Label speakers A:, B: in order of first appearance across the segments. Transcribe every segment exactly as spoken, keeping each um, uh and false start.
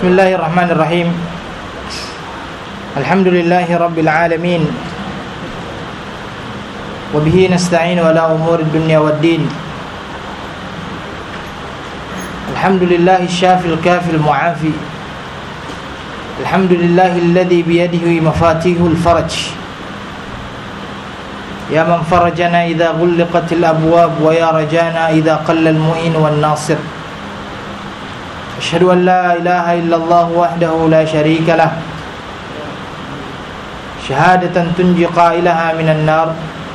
A: Bismillahirrahmanirrahim. Alhamdulillahi rabbil alamin. Wa bihi nasta'inu ala umuri dunya waddin. Alhamdulillahi syafil kafil mu'afi. Alhamdulillahi alladhi biyadihi mafatihul faraj. Ya man farajana idza ghulliqatil abwab wa ya rajana idza qalla al mu'in wan nasir. Asyhadu an la ilaha illallah wahdahu la syarika lah. Syahadatan tunji qailaha minan nar.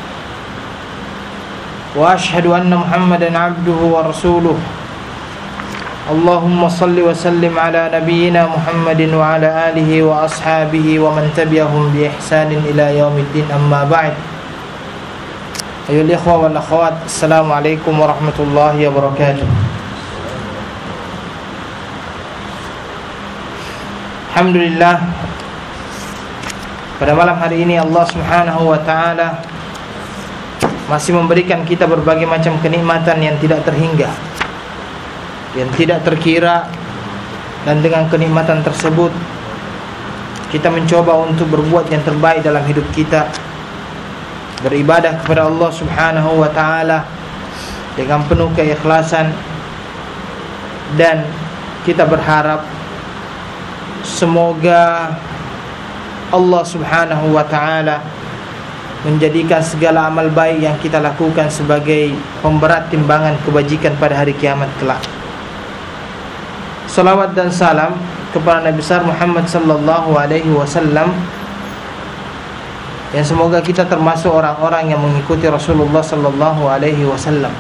A: Wa asyhadu anna Muhammadan abduhu wa rasuluh. Allahumma salli wa sallim ala nabiyyina Muhammadin wa ala alihi wa ashabihi wa man tabi'ahum bi ihsanin ila yaumiddin, amma ba'd. Ayyuhal ikhwa wal akhwat, assalamualaikum warahmatullahi wabarakatuh. Alhamdulillah, pada malam hari ini Allah Subhanahu wa ta'ala masih memberikan kita berbagai macam kenikmatan yang tidak terhingga, yang tidak terkira. Dan dengan kenikmatan tersebut kita mencoba untuk berbuat yang terbaik dalam hidup kita, beribadah kepada Allah Subhanahu wa ta'ala dengan penuh keikhlasan. Dan kita berharap semoga Allah Subhanahu wa ta'ala menjadikan segala amal baik yang kita lakukan sebagai pemberat timbangan kebajikan pada hari kiamat kelak. Salawat dan salam kepada Nabi besar Muhammad sallallahu alaihi wasallam, yang semoga kita termasuk orang-orang yang mengikuti Rasulullah sallallahu alaihi wasallam.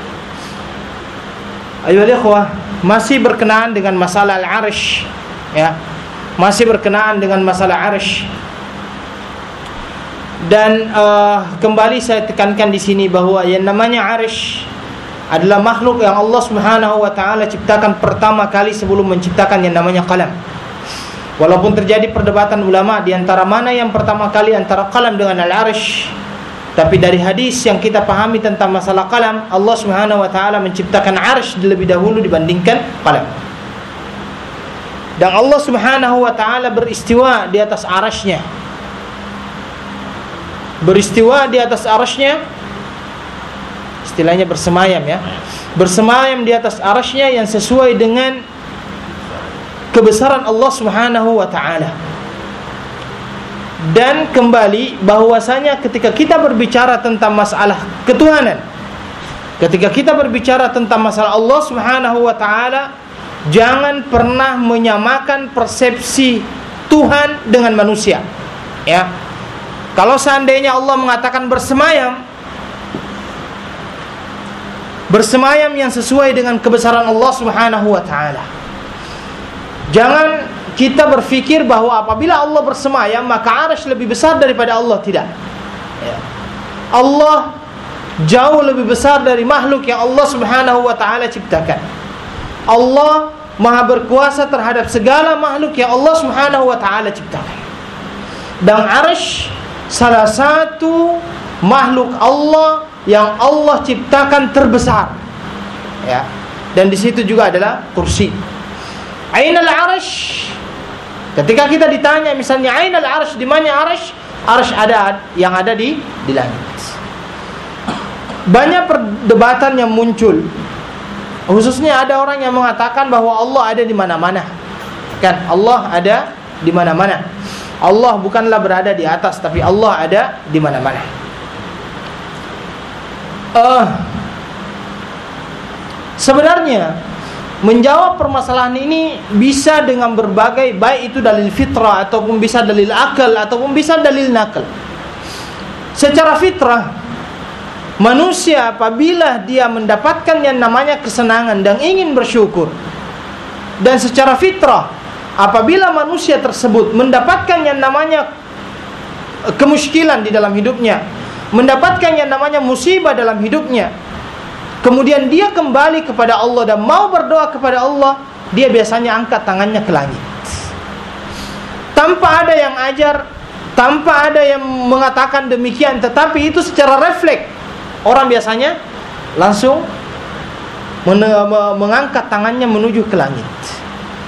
A: Ayyuhal ikhwah, masih berkenaan dengan masalah al-'arsy, ya. Masih berkenaan dengan masalah 'arsy. Dan uh, kembali saya tekankan di sini bahwa yang namanya 'arsy adalah makhluk yang Allah Subhanahu wa ta'ala ciptakan pertama kali sebelum menciptakan yang namanya qalam. Walaupun terjadi perdebatan ulama di antara mana yang pertama kali antara qalam dengan al-'arsy, tapi dari hadis yang kita pahami tentang masalah qalam, Allah Subhanahu wa ta'ala menciptakan 'arsy lebih dahulu dibandingkan qalam. Dan Allah Subhanahu wa ta'ala beristiwa di atas arasy-Nya. Beristiwa di atas arasy-Nya, istilahnya bersemayam, ya. Bersemayam di atas arasy-Nya yang sesuai dengan kebesaran Allah Subhanahu wa ta'ala. Dan kembali bahwasanya ketika kita berbicara tentang masalah ketuhanan, ketika kita berbicara tentang masalah Allah Subhanahu wa ta'ala, jangan pernah menyamakan persepsi Tuhan dengan manusia, ya. Kalau seandainya Allah mengatakan bersemayam, bersemayam yang sesuai dengan kebesaran Allah Subhanahu wa ta'ala, jangan kita berfikir bahwa apabila Allah bersemayam maka arasy lebih besar daripada Allah. Tidak, ya. Allah jauh lebih besar dari makhluk yang Allah Subhanahu wa ta'ala ciptakan. Allah Maha berkuasa terhadap segala makhluk yang Allah Subhanahu wa ta'ala ciptakan. Dan arasy salah satu makhluk Allah yang Allah ciptakan terbesar, ya. Dan di situ juga adalah kursi. Ainal arasy. Ketika kita ditanya misalnya ainal arasy, di mana arasy? Arasy ada yang ada di di langit. Banyak perdebatan yang muncul. Khususnya ada orang yang mengatakan bahwa Allah ada di mana-mana. Kan, Allah ada di mana-mana. Allah bukanlah berada di atas, tapi Allah ada di mana-mana. Uh, sebenarnya menjawab permasalahan ini bisa dengan berbagai, baik itu dalil fitrah ataupun bisa dalil akal ataupun bisa dalil nakal. Secara fitrah, manusia apabila dia mendapatkan yang namanya kesenangan dan ingin bersyukur, dan secara fitrah apabila manusia tersebut mendapatkan yang namanya kemusykilan di dalam hidupnya, mendapatkan yang namanya musibah dalam hidupnya, kemudian dia kembali kepada Allah dan mau berdoa kepada Allah, dia biasanya angkat tangannya ke langit. Tanpa ada yang ajar, tanpa ada yang mengatakan demikian, tetapi itu secara refleks orang biasanya langsung mengangkat tangannya menuju ke langit.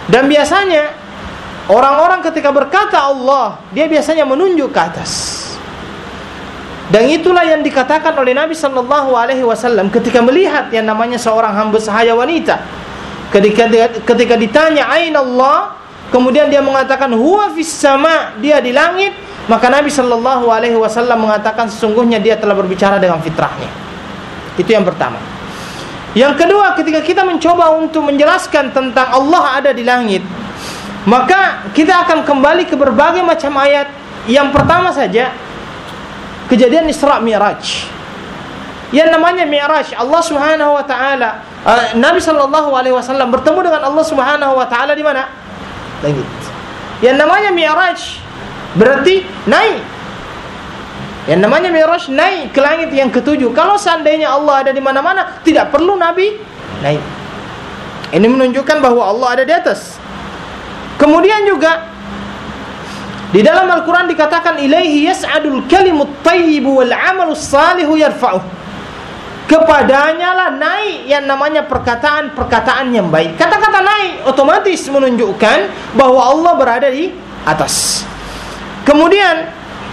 A: Dan biasanya orang-orang ketika berkata Allah, dia biasanya menunjuk ke atas. Dan itulah yang dikatakan oleh Nabi sallallahu alaihi wasallam ketika melihat yang namanya seorang hamba sahaya wanita. Ketika ketika ditanya aina Allah, kemudian dia mengatakan huwa fis sama, dia di langit, maka Nabi sallallahu alaihi wasallam mengatakan sesungguhnya dia telah berbicara dengan fitrahnya. Itu yang pertama. Yang kedua, ketika kita mencoba untuk menjelaskan tentang Allah ada di langit, maka kita akan kembali ke berbagai macam ayat. Yang pertama saja, kejadian Isra Mi'raj. Yang namanya Mi'raj, Allah Subhanahu wa taala, uh, Nabi sallallahu alaihi wasallam bertemu dengan Allah Subhanahu wa taala di mana? Langit. Yang namanya Mi'raj berarti naik. Yang namanya Mi'raj naik ke langit yang ketujuh. Kalau seandainya Allah ada di mana-mana, tidak perlu Nabi naik. Ini menunjukkan bahwa Allah ada di atas. Kemudian juga di dalam Al-Quran dikatakan ilaihi yas'adul kalimut thayyibu wal amalus salihu yarfa'uh. Kepadanya lah naik yang namanya perkataan-perkataan yang baik. Kata-kata naik otomatis menunjukkan bahwa Allah berada di atas. Kemudian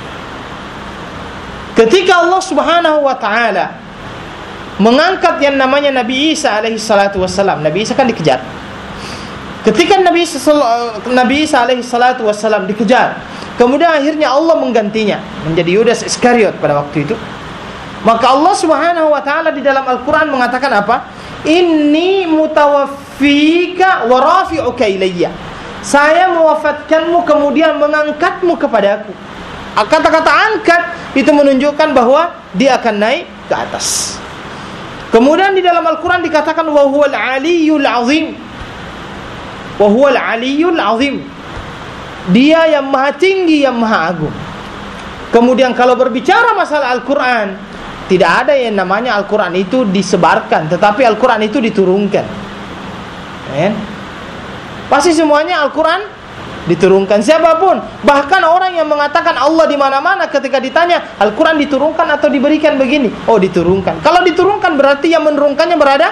A: ketika Allah Subhanahu wa taala mengangkat yang namanya Nabi Isa alaihi salatu wassalam, Nabi Isa kan dikejar. Ketika Nabi Isa, Nabi Isa alaihi salatu wassalam dikejar, kemudian akhirnya Allah menggantinya menjadi Yudas Iskariot pada waktu itu. Maka Allah Subhanahu wa taala di dalam Al-Qur'an mengatakan apa? Inni mutawaffika wa rafi'uka ilayya. Saya mewafatkanmu kemudian mengangkatmu kepadaku. Kata-kata angkat itu menunjukkan bahwa dia akan naik ke atas. Kemudian di dalam Al-Qur'an dikatakan wa huwal aliyyul azim. Wa huwal aliyyul azim. Dia yang maha tinggi, yang maha agung. Kemudian kalau berbicara masalah Al-Qur'an, tidak ada yang namanya Al-Quran itu disebarkan, tetapi Al-Quran itu diturunkan. eh? Pasti semuanya Al-Quran diturunkan. Siapapun, bahkan orang yang mengatakan Allah di mana-mana, ketika ditanya Al-Quran diturunkan atau diberikan begini, oh diturunkan. Kalau diturunkan berarti yang menurunkannya berada.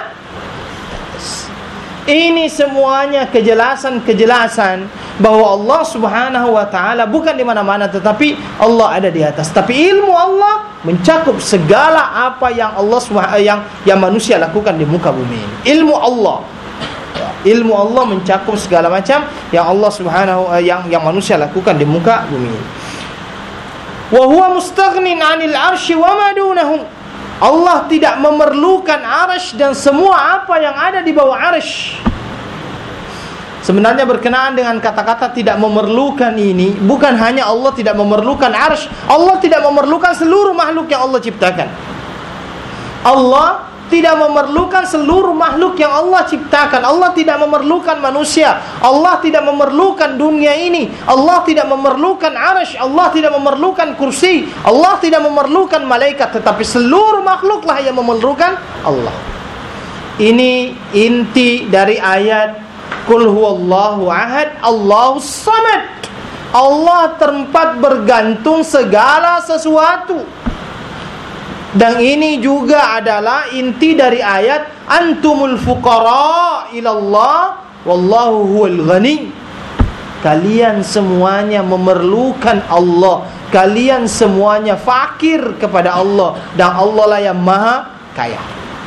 A: Ini semuanya kejelasan-kejelasan bahwa Allah Subhanahu wa taala bukan di mana-mana, tetapi Allah ada di atas. Tapi ilmu Allah mencakup segala apa yang Allah yang yang manusia lakukan di muka bumi ini. Ilmu Allah, ilmu Allah mencakup segala macam yang Allah Subhanahu yang yang manusia lakukan di muka bumi ini. Wa huwa mustaghnin 'anil 'arsy wa ma dunahu. Allah tidak memerlukan arsy dan semua apa yang ada di bawah arsy. Sebenarnya berkenaan dengan kata-kata tidak memerlukan ini, bukan hanya Allah tidak memerlukan arsy, Allah tidak memerlukan seluruh makhluk yang Allah ciptakan. Allah tidak memerlukan seluruh makhluk yang Allah ciptakan. Allah tidak memerlukan manusia. Allah tidak memerlukan dunia ini. Allah tidak memerlukan arsy. Allah tidak memerlukan kursi. Allah tidak memerlukan malaikat. Tetapi seluruh makhluklah yang memerlukan Allah. Ini inti dari ayat Qul huwallahu ahad, Allahus samad. Allah tempat bergantung segala sesuatu. Dan ini juga adalah inti dari ayat antumul fuqara ilallah wallahu huwal ghani. Kalian semuanya memerlukan Allah. Kalian semuanya fakir kepada Allah, dan Allah lah yang maha kaya.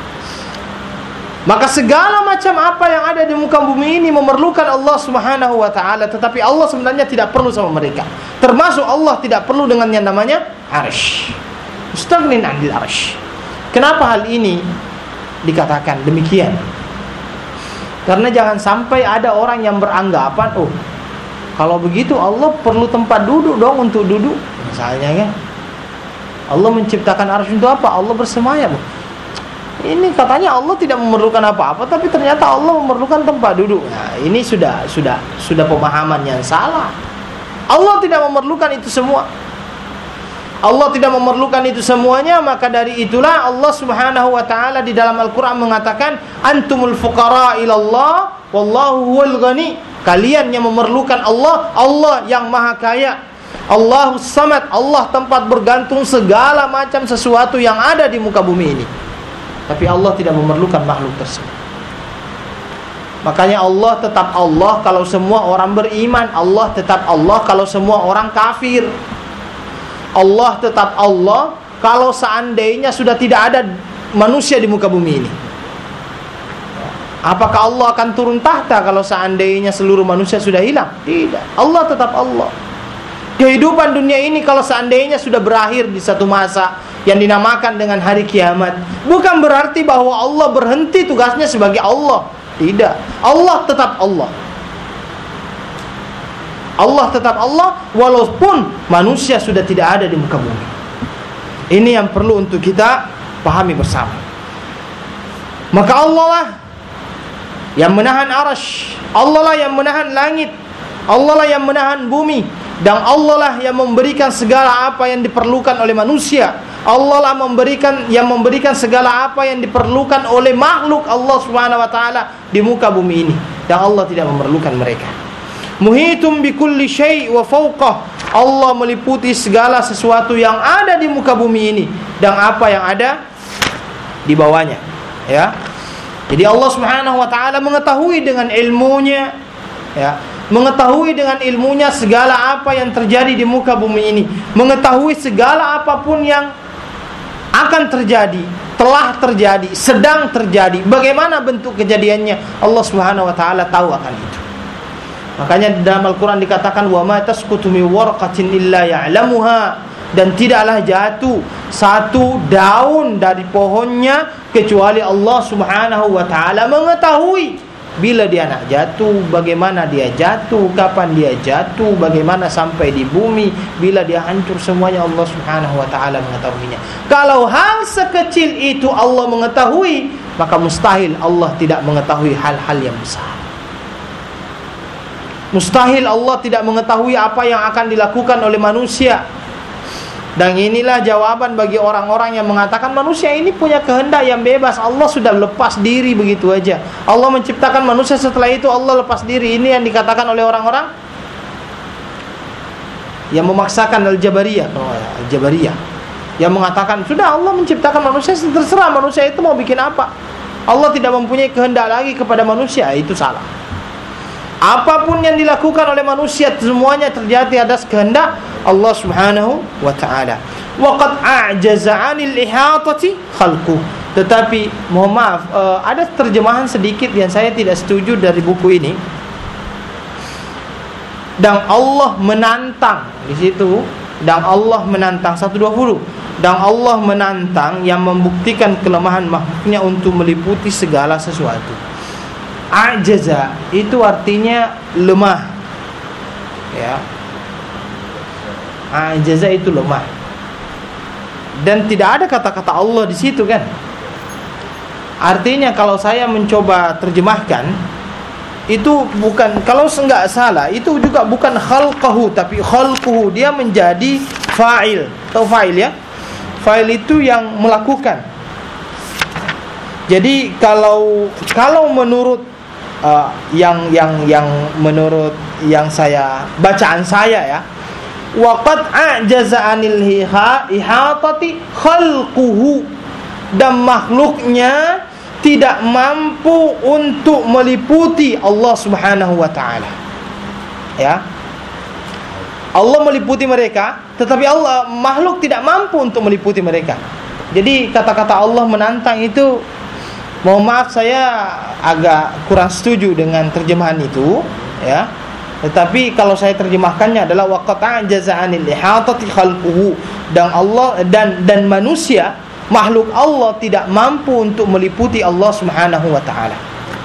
A: Maka segala macam apa yang ada di muka bumi ini memerlukan Allah Subhanahu wa taala, tetapi Allah sebenarnya tidak perlu sama mereka. Termasuk Allah tidak perlu dengan yang namanya arsy. Mustaghnin 'anil arsy. Kenapa hal ini dikatakan demikian? Karena jangan sampai ada orang yang beranggapan, oh, kalau begitu Allah perlu tempat duduk dong untuk duduk. Misalnya kan, Allah menciptakan arsy untuk apa? Allah bersemayam. Ini katanya Allah tidak memerlukan apa-apa, tapi ternyata Allah memerlukan tempat duduk. Nah, ini sudah sudah sudah pemahaman yang salah. Allah tidak memerlukan itu semua. Allah tidak memerlukan itu semuanya, maka dari itulah Allah Subhanahu wa taala di dalam Al-Qur'an mengatakan antumul fuqara ilallah wallahu huwal ghani. Kalian yang memerlukan Allah, Allah yang maha kaya. Allahus samad, Allah tempat bergantung segala macam sesuatu yang ada di muka bumi ini. Tapi Allah tidak memerlukan makhluk tersebut. Makanya Allah tetap Allah kalau semua orang beriman. Allah tetap Allah kalau semua orang kafir. Allah tetap Allah kalau seandainya sudah tidak ada manusia di muka bumi ini. Apakah Allah akan turun tahta kalau seandainya seluruh manusia sudah hilang? Tidak. Allah tetap Allah. Kehidupan dunia ini kalau seandainya sudah berakhir di satu masa yang dinamakan dengan hari kiamat, bukan berarti bahwa Allah berhenti tugasnya sebagai Allah. Tidak. Allah tetap Allah. Allah tetap Allah walaupun manusia sudah tidak ada di muka bumi. Ini yang perlu untuk kita pahami bersama. Maka Allah lah yang menahan arasy, Allah lah yang menahan langit, Allah lah yang menahan bumi, dan Allah lah yang memberikan segala apa yang diperlukan oleh manusia. Allah lah memberikan yang memberikan segala apa yang diperlukan oleh makhluk Allah Subhanahu wa taala di muka bumi ini, dan Allah tidak memerlukan mereka. Muhitum bikulli syai' wa fawqah. Allah meliputi segala sesuatu yang ada di muka bumi ini dan apa yang ada di bawahnya, ya. Jadi Allah Subhanahu wa taala mengetahui dengan ilmunya, ya, mengetahui dengan ilmunya segala apa yang terjadi di muka bumi ini, mengetahui segala apapun yang akan terjadi, telah terjadi, sedang terjadi, bagaimana bentuk kejadiannya, Allah Subhanahu wa taala tahu akan itu. Makanya dalam Al-Quran dikatakan wa ma tasqutu min warqatin illa ya'lamuha, dan tidaklah jatuh satu daun dari pohonnya kecuali Allah Subhanahu wa taala mengetahui bila dia nak jatuh, bagaimana dia jatuh, kapan dia jatuh, bagaimana sampai di bumi, bila dia hancur, semuanya Allah Subhanahu wa taala mengetahuinya. Kalau hal sekecil itu Allah mengetahui, maka mustahil Allah tidak mengetahui hal-hal yang besar. Mustahil Allah tidak mengetahui apa yang akan dilakukan oleh manusia. Dan inilah jawaban bagi orang-orang yang mengatakan manusia ini punya kehendak yang bebas, Allah sudah lepas diri begitu aja. Allah menciptakan manusia, setelah itu Allah lepas diri. Ini yang dikatakan oleh orang-orang yang memaksakan Al-Jabariyah, Al-Jabariyah, yang mengatakan sudah Allah menciptakan manusia, terserah manusia itu mau bikin apa. Allah tidak mempunyai kehendak lagi kepada manusia. Itu salah. Apapun yang dilakukan oleh manusia semuanya terjadi atas kehendak Allah Subhanahu wa taala. Wa qad a'jaza 'anil ihatati khalquh. Tetapi mohon maaf, uh, ada terjemahan sedikit yang saya tidak setuju dari buku ini. Dan Allah menantang di situ, dan Allah menantang seratus dua puluh. Dan Allah menantang yang membuktikan kelemahan makhluknya untuk meliputi segala sesuatu. A'jaza itu artinya lemah, ya. A'jaza itu lemah, dan tidak ada kata-kata Allah di situ, kan? Artinya kalau saya mencoba terjemahkan, itu bukan, kalau enggak salah, itu juga bukan khalqahu tapi khalquhu. Dia menjadi fa'il. Tahu fa'il, ya? Fa'il itu yang melakukan. Jadi kalau kalau menurut Uh, yang yang yang menurut yang saya bacaan saya, ya, waqad a'jaza 'anil ihatati khalquhu, dan makhluknya tidak mampu untuk meliputi Allah Subhanahu wa taala, ya. Allah meliputi mereka, tetapi Allah makhluk tidak mampu untuk meliputi mereka. Jadi kata-kata Allah menantang itu, mohon maaf, saya agak kurang setuju dengan terjemahan itu, ya. Tetapi kalau saya terjemahkannya adalah waqad a'jaza 'anil ihatati khalquhu, dan Allah dan dan manusia, makhluk Allah tidak mampu untuk meliputi Allah Subhanahu wa taala.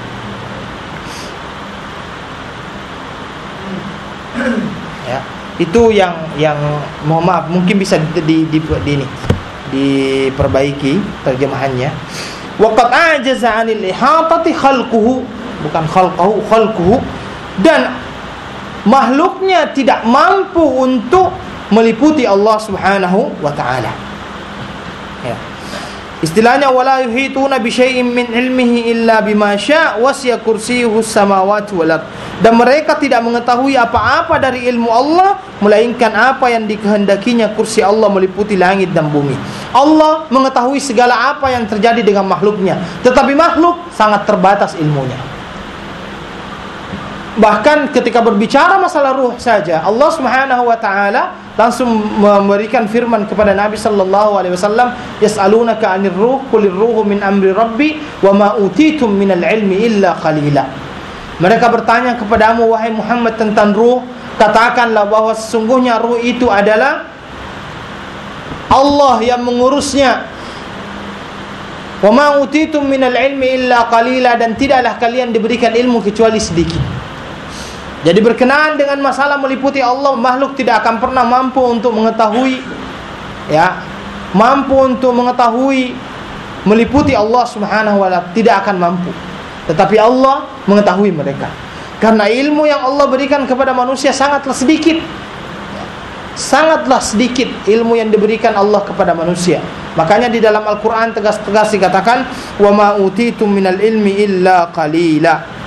A: Ya, itu yang yang mohon maaf mungkin bisa di di, di, di ini diperbaiki terjemahannya. Waqad a'jaza 'anil ihatati khalquhu, bukan khalqahu, khalquhu, dan makhluknya tidak mampu untuk meliputi Allah Subhanahu wa taala. Ya. Istilahnya wala yuhituna bi syai'in min ilmihi illa bima syaa' wasi'a kursiyyuhus samawati wal ard. Dan mereka tidak mengetahui apa-apa dari ilmu Allah melainkan apa yang dikehendakinya. Kursi Allah meliputi langit dan bumi. Allah mengetahui segala apa yang terjadi dengan makhluknya, tetapi makhluk sangat terbatas ilmunya. Bahkan ketika berbicara masalah ruh saja, Allah Subhanahu wa taala langsung memberikan firman kepada Nabi sallallahu alaihi wasallam, "Yas'alunaka 'anir ruh, qulir ruhu min amri rabbi, wa ma utitum minal ilmi illa qalila." Mereka bertanya kepadamu wahai Muhammad tentang ruh, katakanlah bahwa sesungguhnya ruh itu adalah Allah yang mengurusnya. "Wa ma utitum minal ilmi illa qalila," dan tidaklah kalian diberikan ilmu kecuali sedikit. Jadi berkenaan dengan masalah meliputi Allah, makhluk tidak akan pernah mampu untuk mengetahui, ya, mampu untuk mengetahui meliputi Allah Subhanahu wa taala, tidak akan mampu. Tetapi Allah mengetahui mereka. Karena ilmu yang Allah berikan kepada manusia sangatlah sedikit. Sangatlah sedikit ilmu yang diberikan Allah kepada manusia. Makanya di dalam Al-Qur'an tegas-tegas dikatakan, "Wa ma utitum minal ilmi illa qalila."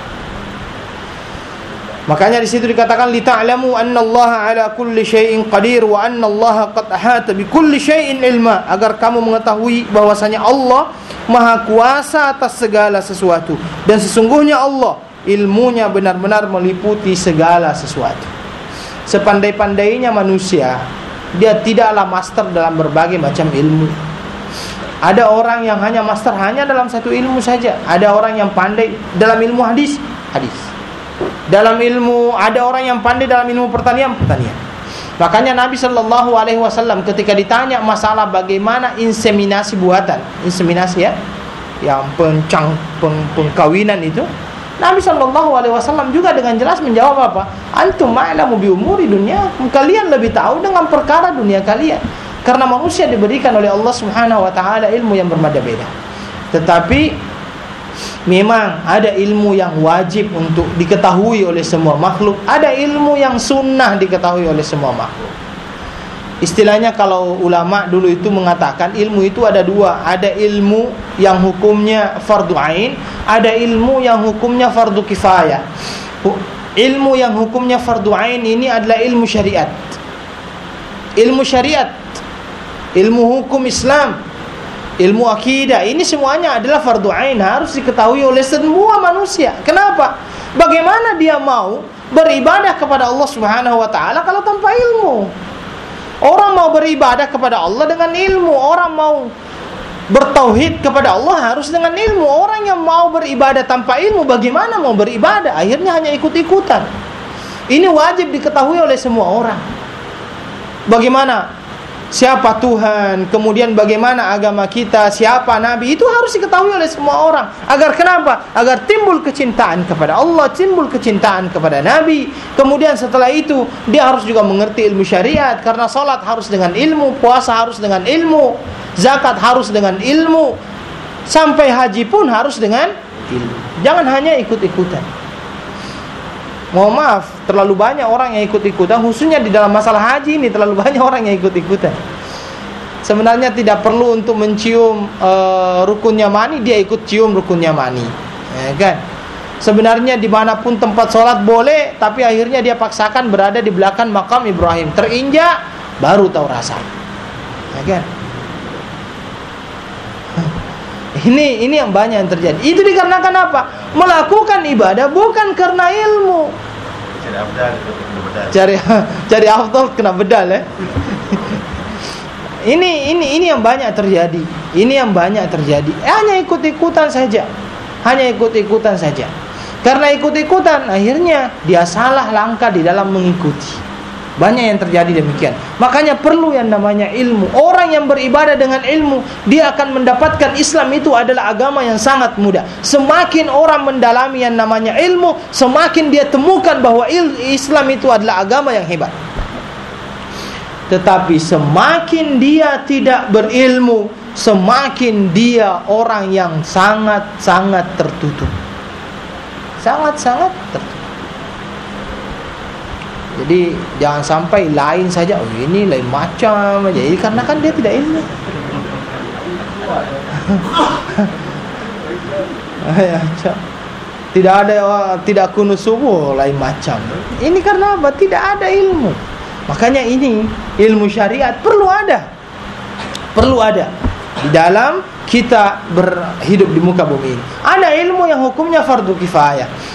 A: Makanya di situ dikatakan, "Lita'lamu annallaha 'ala kulli syai'in qadir wa annallaha qad ahata bi kulli syai'in ilma," agar kamu mengetahui bahwasanya Allah Maha kuasa atas segala sesuatu, dan sesungguhnya Allah ilmunya benar-benar meliputi segala sesuatu. Sepandai-pandainya manusia, dia tidaklah master dalam berbagai macam ilmu. Ada orang yang hanya master hanya dalam satu ilmu saja. Ada orang yang pandai dalam ilmu hadis, hadis. Dalam ilmu, ada orang yang pandai dalam ilmu pertanian, pertanian. Makanya Nabi Shallallahu Alaihi Wasallam ketika ditanya masalah bagaimana inseminasi buatan, inseminasi ya, yang pencang peng, pengkawinan itu, Nabi Shallallahu Alaihi Wasallam juga dengan jelas menjawab apa? Antum ma'lamu bi umuri dunya, kalian lebih tahu dengan perkara dunia kalian. Karena manusia diberikan oleh Allah Subhanahu Wa Taala ilmu yang berbeda-beda. Tetapi memang ada ilmu yang wajib untuk diketahui oleh semua makhluk, ada ilmu yang sunnah diketahui oleh semua makhluk. Istilahnya kalau ulama dulu itu mengatakan ilmu itu ada dua, ada ilmu yang hukumnya fardu ain, ada ilmu yang hukumnya fardu kifayah. Ilmu yang hukumnya fardu ain ini adalah ilmu syariat. Ilmu syariat, ilmu hukum Islam, ilmu akidah, ini semuanya adalah fardu ain, harus diketahui oleh semua manusia. Kenapa? Bagaimana dia mau beribadah kepada Allah Subhanahu wa taala kalau tanpa ilmu? Orang mau beribadah kepada Allah dengan ilmu, orang mau bertauhid kepada Allah harus dengan ilmu. Orang yang mau beribadah tanpa ilmu, bagaimana mau beribadah? Akhirnya hanya ikut-ikutan. Ini wajib diketahui oleh semua orang. Bagaimana siapa Tuhan, kemudian bagaimana agama kita, siapa Nabi, itu harus diketahui oleh semua orang. Agar kenapa? Agar timbul kecintaan kepada Allah, timbul kecintaan kepada Nabi. Kemudian setelah itu dia harus juga mengerti ilmu syariat, karena salat harus dengan ilmu, puasa harus dengan ilmu, zakat harus dengan ilmu, sampai haji pun harus dengan ilmu. Jangan hanya ikut-ikutan. Mohon maaf, terlalu banyak orang yang ikut-ikutan, khususnya di dalam masalah haji ini terlalu banyak orang yang ikut-ikutan. Sebenarnya tidak perlu untuk mencium uh, rukunnya mani, dia ikut cium rukunnya mani, ya kan? Sebenarnya dimanapun tempat sholat boleh, tapi akhirnya dia paksakan berada di belakang makam Ibrahim, terinjak baru tahu rasa, ya kan? Ini ini yang banyak yang terjadi. Itu dikarenakan apa? Melakukan ibadah bukan karena ilmu. Cari afdal, kena bedal. Cari cari afdal kena bedal ya. Ini ini ini yang banyak terjadi. Ini yang banyak terjadi. Eh, hanya ikut-ikutan saja. Hanya ikut-ikutan saja. Karena ikut-ikutan akhirnya dia salah langkah di dalam mengikuti. Banyak yang terjadi demikian. Makanya perlu yang namanya ilmu. Orang yang beribadah dengan ilmu, dia akan mendapatkan Islam itu adalah agama yang sangat mudah. Semakin orang mendalami yang namanya ilmu, semakin dia temukan bahwa Islam itu adalah agama yang hebat. Tetapi semakin dia tidak berilmu, semakin dia orang yang sangat-sangat tertutup. Sangat-sangat tertutup. Jadi jangan sampai lain saja, oh ini lain macam aja. Jadi karena kan dia tidak ilmu. Tidak ada, tidak kunut subuh lain macam. Ini karena apa? Tidak ada ilmu. Makanya ini ilmu syariat perlu ada. Perlu ada di dalam kita berhidup di muka bumi ini. Ada ilmu yang hukumnya fardu kifayah.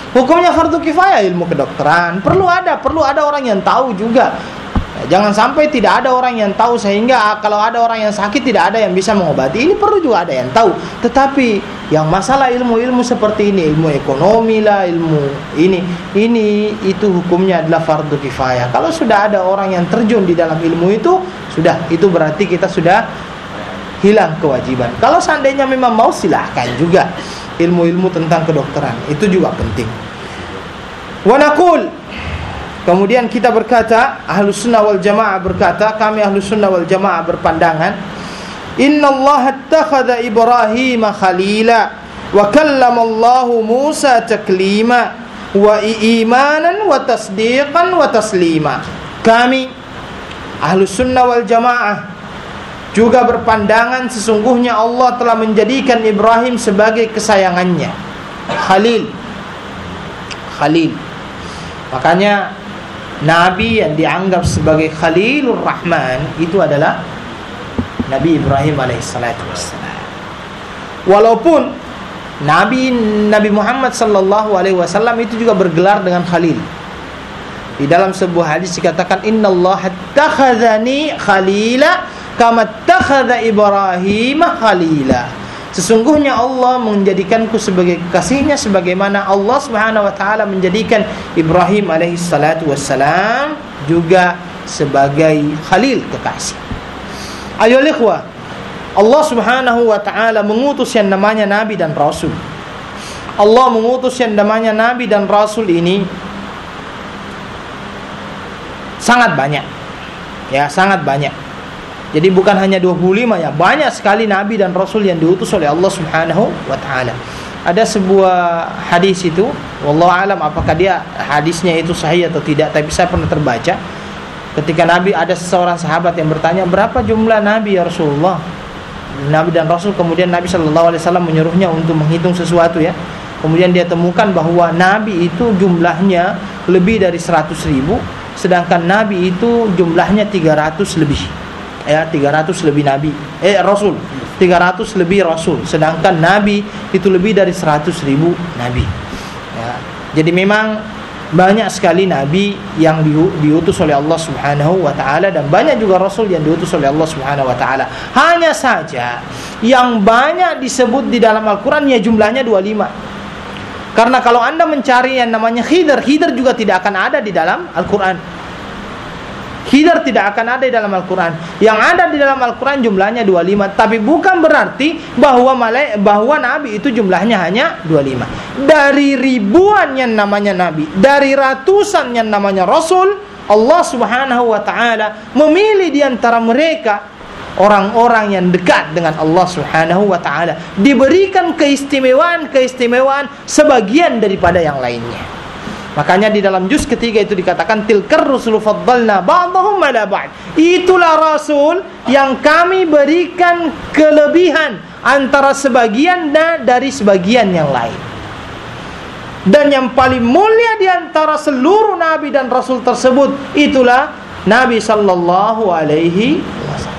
A: Hukumnya fardu kifayah ilmu kedokteran. Perlu ada, perlu ada orang yang tahu juga. Jangan sampai tidak ada orang yang tahu sehingga kalau ada orang yang sakit tidak ada yang bisa mengobati. Ini perlu juga ada yang tahu. Tetapi yang masalah ilmu-ilmu seperti ini, ilmu ekonomi lah, ilmu ini, ini itu hukumnya adalah fardu kifayah. Kalau sudah ada orang yang terjun di dalam ilmu itu, sudah, itu berarti kita sudah hilang kewajiban. Kalau seandainya memang mau, silahkan juga ilmu-ilmu tentang kedokteran. Itu juga penting. Wa naqul, kemudian kita berkata, Ahlus Sunnah wal Jamaah berkata, kami Ahlus Sunnah wal Jamaah berpandangan, Inna Allah attakhadha Ibrahim khalila wa kallama Allahu Musa taklima wa imanan wa tasdiqan wa taslima. Kami Ahlus Sunnah wal Jamaah juga berpandangan sesungguhnya Allah telah menjadikan Ibrahim sebagai kesayangannya, Khalil. Khalil. Makanya Nabi yang dianggap sebagai Khalilur Rahman itu adalah Nabi Ibrahim alaihissalatu wassalam. Walaupun Nabi Nabi Muhammad sallallahu alaihi wasallam itu juga bergelar dengan Khalil. Di dalam sebuah hadis dikatakan, Innallaha attakhadhani khalila kama attakhadha Ibrahim khalila. Sesungguhnya Allah menjadikanku sebagai kekasihnya sebagaimana Allah Subhanahu wa taala menjadikan Ibrahim alaihi salatu wassalam juga sebagai khalil, kekasih. Ayo ikhwah, Allah Subhanahu wa taala mengutus yang namanya nabi dan rasul. Allah mengutus yang namanya nabi dan rasul ini sangat banyak. Ya, sangat banyak. Jadi bukan hanya dua puluh lima ya, banyak sekali nabi dan rasul yang diutus oleh Allah Subhanahu wa taala. Ada sebuah hadis itu, wallahu alam apakah dia hadisnya itu sahih atau tidak, tapi saya pernah terbaca ketika Nabi, ada seseorang sahabat yang bertanya, berapa jumlah nabi ya Rasulullah? Nabi dan rasul, kemudian Nabi sallallahu alaihi wasallam menyuruhnya untuk menghitung sesuatu ya. Kemudian dia temukan bahwa nabi itu jumlahnya lebih dari seratus ribu, sedangkan nabi itu jumlahnya tiga ratus lebih. Ya, tiga ratus lebih nabi, eh rasul, tiga ratus lebih rasul, sedangkan nabi itu lebih dari seratus ribu nabi. Ya, jadi memang banyak sekali nabi yang diutus oleh Allah Subhanahu wa taala dan banyak juga rasul yang diutus oleh Allah Subhanahu wa taala. Hanya saja yang banyak disebut di dalam Al-Qur'an ya jumlahnya dua puluh lima. Karena kalau Anda mencari yang namanya Khidir, Khidir juga tidak akan ada di dalam Al-Qur'an. Khidir tidak akan ada di dalam Al-Quran. Yang ada di dalam Al-Quran jumlahnya dua puluh lima. Tapi bukan berarti bahwa malaikat, bahwa Nabi itu jumlahnya hanya dua puluh lima. Dari ribuan yang namanya Nabi, dari ratusan yang namanya Rasul, Allah Subhanahu wa ta'ala memilih di antara mereka orang-orang yang dekat dengan Allah Subhanahu wa ta'ala, diberikan keistimewaan-keistimewaan sebagian daripada yang lainnya. Makanya di dalam juz ketiga itu dikatakan tilkar rusulu faddalna ba'dahum ala ba'd. Itulah rasul yang kami berikan kelebihan antara sebagian dari sebagian yang lain. Dan yang paling mulia di antara seluruh nabi dan rasul tersebut itulah Nabi sallallahu alaihi wasallam.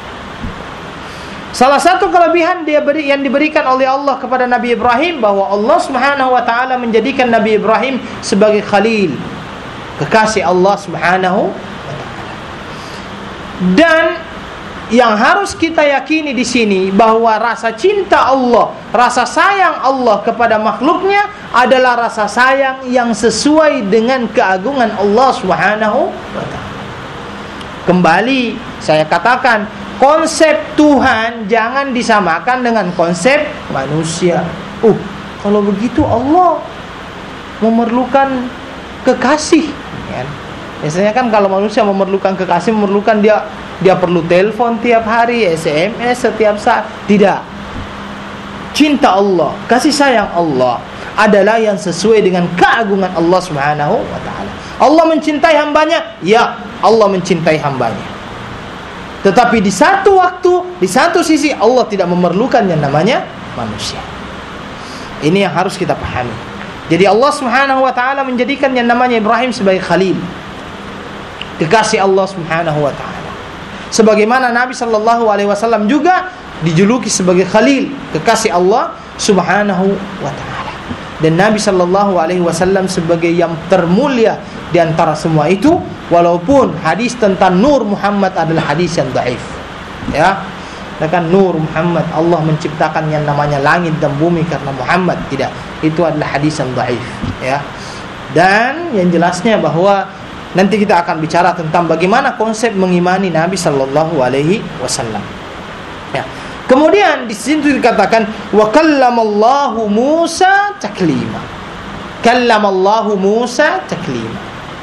A: Salah satu kelebihan dia beri, yang diberikan oleh Allah kepada Nabi Ibrahim, bahwa Allah Subhanahu wa taala menjadikan Nabi Ibrahim sebagai khalil, kekasih Allah Subhanahu wa taala. Dan yang harus kita yakini di sini bahwa rasa cinta Allah, rasa sayang Allah kepada makhluknya adalah rasa sayang yang sesuai dengan keagungan Allah Subhanahu wa taala. Kembali saya katakan, konsep Tuhan jangan disamakan dengan konsep manusia. Uh, kalau begitu Allah memerlukan kekasih. Ya. Biasanya kan kalau manusia memerlukan kekasih, memerlukan dia dia perlu telepon tiap hari, S M S setiap saat. Tidak. Cinta Allah, kasih sayang Allah adalah yang sesuai dengan keagungan Allah Subhanahu wa taala. Allah mencintai hambanya, ya, Allah mencintai hambanya. Tetapi di satu waktu, di satu sisi Allah tidak memerlukan yang namanya manusia. Ini yang harus kita pahami. Jadi Allah Subhanahu wa taala menjadikan yang namanya Ibrahim sebagai khalil, kekasih Allah Subhanahu wa taala. Sebagaimana Nabi sallallahu alaihi wasallam juga dijuluki sebagai khalil, kekasih Allah Subhanahu wa taala. dan Nabi sallallahu alaihi wasallam sebagai yang termulia di antara semua itu, walaupun hadis tentang nur Muhammad adalah hadis yang dhaif. Ya. Kan nur Muhammad, Allah menciptakan yang namanya langit dan bumi karena Muhammad, tidak. Itu adalah hadis yang dhaif, ya. Dan yang jelasnya bahwa nanti kita akan bicara tentang bagaimana konsep mengimani Nabi sallallahu alaihi wasallam. Ya. Kemudian di sini dikatakan wa kallamallahu Musa taklima. Kallamallahu Musa taklima.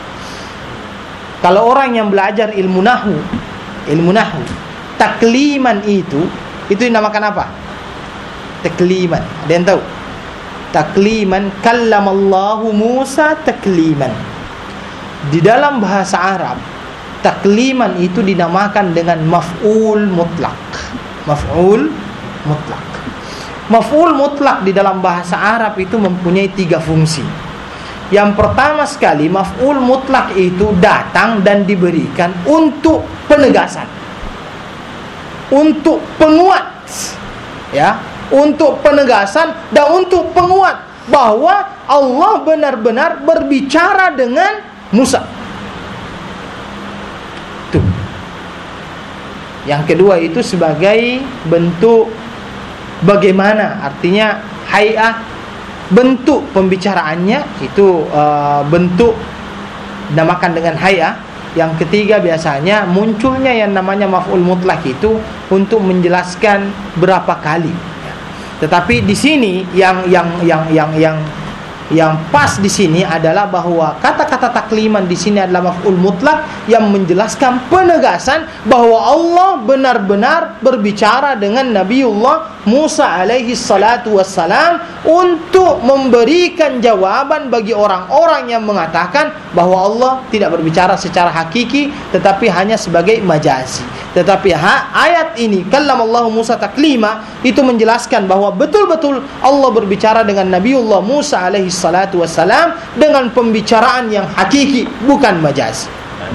A: Kalau orang yang belajar ilmu nahwu, ilmu nahwu, takliman itu itu dinamakan apa? Takliman. Ada yang tahu? Takliman, kallamallahu Musa takliman. Di dalam bahasa Arab, takliman itu dinamakan dengan maf'ul mutlak. Maf'ul mutlak. Maf'ul mutlak di dalam bahasa Arab itu mempunyai tiga fungsi. Yang pertama sekali, maf'ul mutlak itu datang dan diberikan untuk penegasan, untuk penguat, ya, untuk penegasan dan untuk penguat bahwa Allah benar-benar berbicara dengan Musa. Tuh. Yang kedua itu sebagai bentuk bagaimana, artinya hay'ah, bentuk pembicaraannya itu uh, bentuk dinamakan dengan hay'ah. Yang ketiga biasanya munculnya yang namanya maf'ul mutlak itu untuk menjelaskan berapa kali. Tetapi di sini yang yang yang yang yang yang pas di sini adalah bahwa kata-kata takliman di sini adalah maf'ul mutlak yang menjelaskan penegasan bahwa Allah benar-benar berbicara dengan Nabiullah Musa alaihi salatu wassalam untuk memberikan jawaban bagi orang-orang yang mengatakan bahwa Allah tidak berbicara secara hakiki tetapi hanya sebagai majazi. Tetapi ha, ayat ini kallamallahu Musa taklima itu menjelaskan bahwa betul-betul Allah berbicara dengan Nabiullah Musa alaihi salatu wassalam dengan pembicaraan yang hakiki, bukan majazi.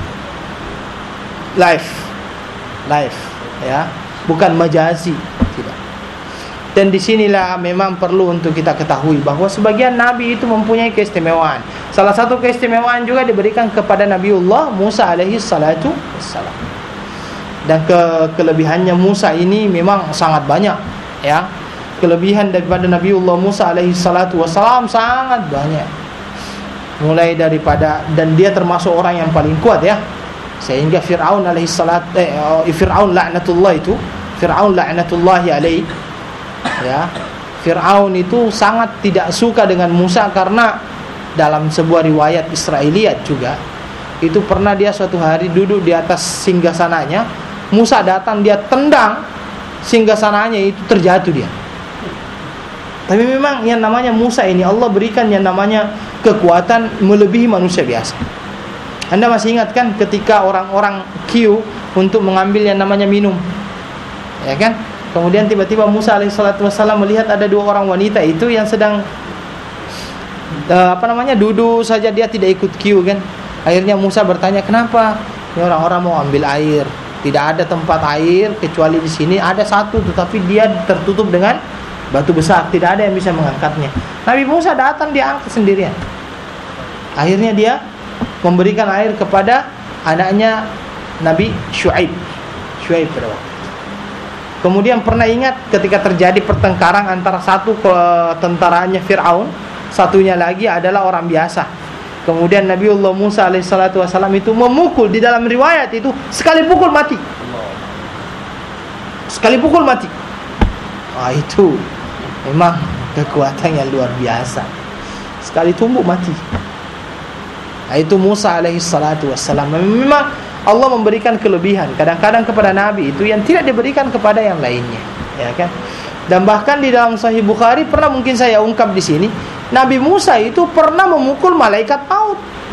A: Live. Live, ya. Bukan majazi, tidak. Dan disinilah memang perlu untuk kita ketahui bahwa sebagian nabi itu mempunyai keistimewaan. Salah satu keistimewaan juga diberikan kepada Nabiullah Musa alaihi salatu wassalam. Dan ke kelebihannya Musa ini memang sangat banyak, ya. Kelebihan daripada Nabiullah Musa alaihi salatu wassalam sangat banyak. Mulai daripada, dan dia termasuk orang yang paling kuat, ya. Sehingga Fir'aun alaihi salat eh, Fir'aun laknatullah itu, Fir'aun laknatullahi alaihi, ya. Fir'aun itu sangat tidak suka dengan Musa karena dalam sebuah riwayat Israiliyat juga itu pernah dia suatu hari duduk di atas singgasananya, Musa datang, dia tendang singgasananya itu, terjatuh dia. Tapi memang yang namanya Musa ini Allah berikan yang namanya kekuatan melebihi manusia biasa. Anda masih ingat kan ketika orang-orang queue untuk mengambil yang namanya minum, ya kan? Kemudian tiba-tiba Musa alaihissalatu wassalam melihat ada dua orang wanita itu yang sedang uh, apa namanya duduk saja, dia tidak ikut queue kan. Akhirnya Musa bertanya, kenapa? Ini orang-orang mau ambil air, tidak ada tempat air kecuali di sini ada satu, tetapi dia tertutup dengan batu besar, tidak ada yang bisa mengangkatnya. Nabi Musa datang, dia angkat sendirian. Akhirnya dia memberikan air kepada anaknya Nabi Syuaib. Syuaib pada waktu. Kemudian pernah ingat ketika terjadi pertengkaran antara satu tentaranya Fir'aun, satunya lagi adalah orang biasa. Kemudian Nabiullah Musa alaihissalatu wassalam itu memukul, di dalam riwayat itu sekali pukul mati. Sekali pukul mati. Wah, itu memang kekuatan yang luar biasa. Sekali tumbuk mati. Nah, itu Musa alaihissalatu wassalam. Memang Allah memberikan kelebihan kadang-kadang kepada Nabi itu yang tidak diberikan kepada yang lainnya, ya kan? Dan bahkan di dalam Sahih Bukhari pernah, mungkin saya ungkap di sini, Nabi Musa itu pernah memukul malaikat maut,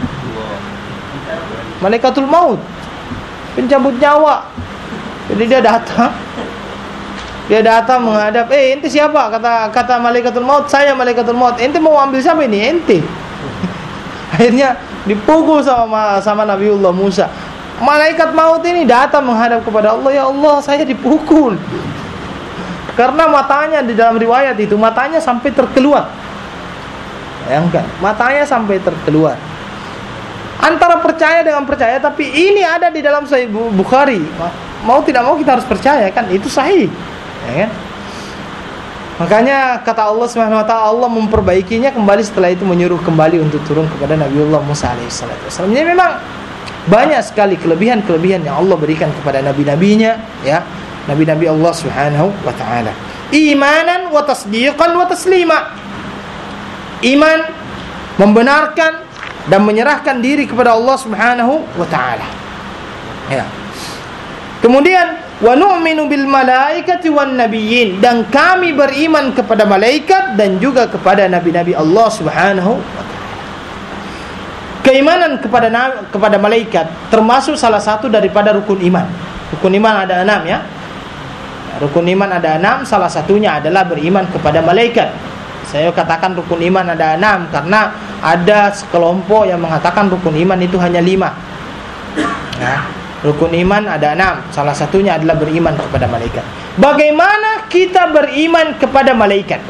A: malaikatul maut, pencabut nyawa. Jadi dia datang, dia datang menghadap, eh ente siapa? Kata kata malaikatul maut, saya malaikatul maut. Ente mau ambil siapa ini? Ente. Akhirnya dipukul sama sama Nabiullah Musa. Malaikat maut ini datang menghadap kepada Allah, ya Allah, saya dipukul. Karena matanya di dalam riwayat itu matanya sampai terkeluar. Bayangkan, matanya sampai terkeluar. Antara percaya dengan percaya, tapi ini ada di dalam Sahih Bukhari. Mau tidak mau kita harus percaya kan, itu sahih. Ya kan? Makanya kata Allah Subhanahu wa taala, Allah memperbaikinya kembali setelah itu menyuruh kembali untuk turun kepada Nabiullah Musa alaihissalam. Jadi memang banyak sekali kelebihan-kelebihan yang Allah berikan kepada nabi-nabinya, ya, nabi-nabi Allah Subhanahu wa taala. Imanan wa tasdiqan wa taslima. Iman, membenarkan dan menyerahkan diri kepada Allah Subhanahu wa taala. Ya. Kemudian wa nu'minu bil malaikati wan nabiyyin, dan kami beriman kepada malaikat dan juga kepada nabi-nabi Allah Subhanahu wa taala. Keimanan kepada kepada malaikat termasuk salah satu daripada rukun iman. Rukun iman ada enam, ya. Rukun iman ada enam, salah satunya adalah beriman kepada malaikat. Saya katakan rukun iman ada enam karena ada sekelompok yang mengatakan rukun iman itu hanya lima. Ya. Rukun iman ada enam, salah satunya adalah beriman kepada malaikat. Bagaimana kita beriman kepada malaikat?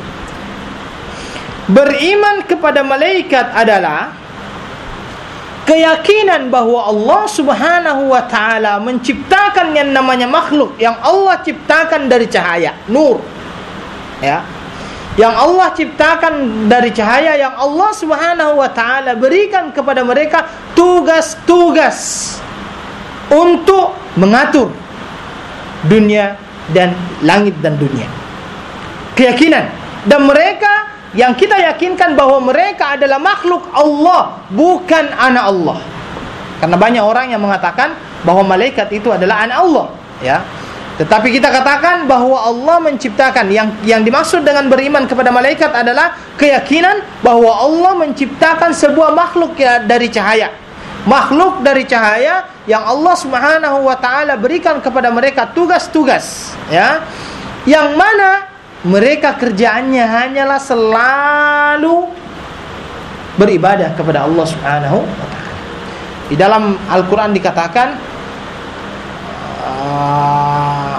A: Beriman kepada malaikat adalah keyakinan bahwa Allah Subhanahu wa taala menciptakan yang namanya makhluk yang Allah ciptakan dari cahaya, nur. Ya. Yang Allah ciptakan dari cahaya, yang Allah Subhanahu wa taala berikan kepada mereka tugas-tugas untuk mengatur dunia dan langit dan dunia. Keyakinan, dan mereka yang kita yakinkan bahwa mereka adalah makhluk Allah, bukan anak Allah. Karena banyak orang yang mengatakan bahwa malaikat itu adalah anak Allah, ya. Tetapi kita katakan bahwa Allah menciptakan, yang yang dimaksud dengan beriman kepada malaikat adalah keyakinan bahwa Allah menciptakan sebuah makhluk ya dari cahaya. Makhluk dari cahaya yang Allah Subhanahu wa taala berikan kepada mereka tugas-tugas, ya. Yang mana mereka kerjaannya hanyalah selalu beribadah kepada Allah Subhanahu wa taala. Di dalam Al-Qur'an dikatakan uh,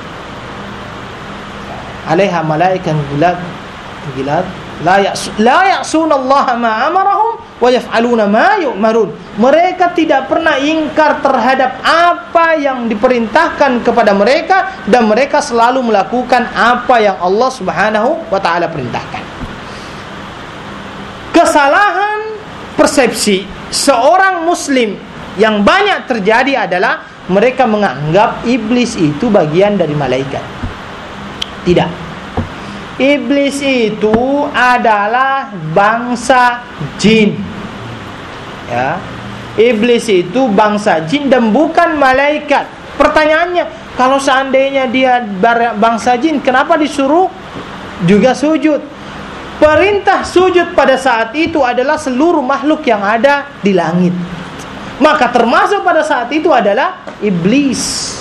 A: alaiha malaikan gilad gilad la ya'su la ya'sunallaha ma amarahum wa yaf'aluna ma yu'marun. Mereka tidak pernah ingkar terhadap apa yang diperintahkan kepada mereka, dan mereka selalu melakukan apa yang Allah Subhanahu wa taala perintahkan. Kesalahan persepsi seorang muslim yang banyak terjadi adalah mereka menganggap iblis itu bagian dari malaikat. Tidak. Iblis itu adalah bangsa jin. Ya. Iblis itu bangsa jin dan bukan malaikat. Pertanyaannya, kalau seandainya dia bangsa jin, kenapa disuruh juga sujud? Perintah sujud pada saat itu adalah seluruh makhluk yang ada di langit. Maka termasuk pada saat itu adalah iblis.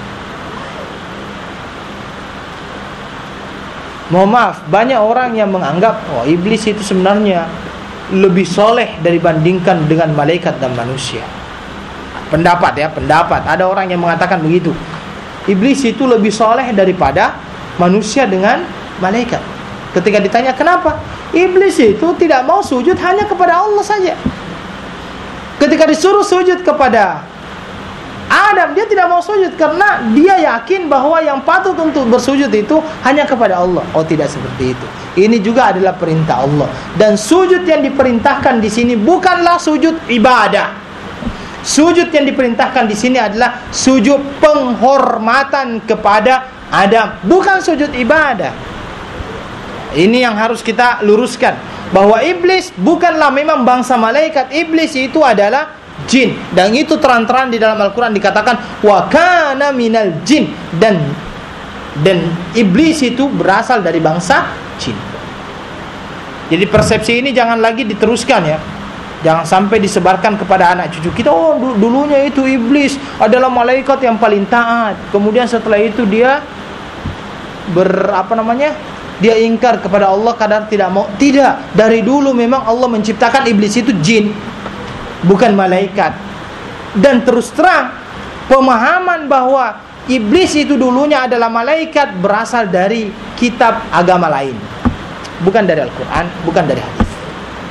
A: Mohon maaf, banyak orang yang menganggap oh iblis itu sebenarnya lebih soleh dibandingkan dengan malaikat dan manusia. Pendapat ya, pendapat. Ada orang yang mengatakan begitu. Iblis itu lebih soleh daripada manusia dengan malaikat. Ketika ditanya kenapa, iblis itu tidak mau sujud hanya kepada Allah saja. Ketika disuruh sujud kepada Adam, dia tidak mau sujud karena dia yakin bahwa yang patut untuk bersujud itu hanya kepada Allah. Oh, tidak seperti itu. Ini juga adalah perintah Allah. Dan sujud yang diperintahkan di sini bukanlah sujud ibadah. Sujud yang diperintahkan di sini adalah sujud penghormatan kepada Adam, bukan sujud ibadah. Ini yang harus kita luruskan, bahwa iblis bukanlah memang bangsa malaikat. Iblis itu adalah jin, dan itu terang-teran di dalam Al-Quran dikatakan wa kana minal jin, dan dan iblis itu berasal dari bangsa jin. Jadi persepsi ini jangan lagi diteruskan ya. Jangan sampai disebarkan kepada anak cucu kita, oh dulunya itu iblis adalah malaikat yang paling taat, kemudian setelah itu dia ber apa namanya? Dia ingkar kepada Allah kadang tidak mau. Tidak, dari dulu memang Allah menciptakan iblis itu jin, bukan malaikat. Dan terus terang, pemahaman bahwa iblis itu dulunya adalah malaikat berasal dari kitab agama lain, bukan dari Al-Quran, bukan dari hadis.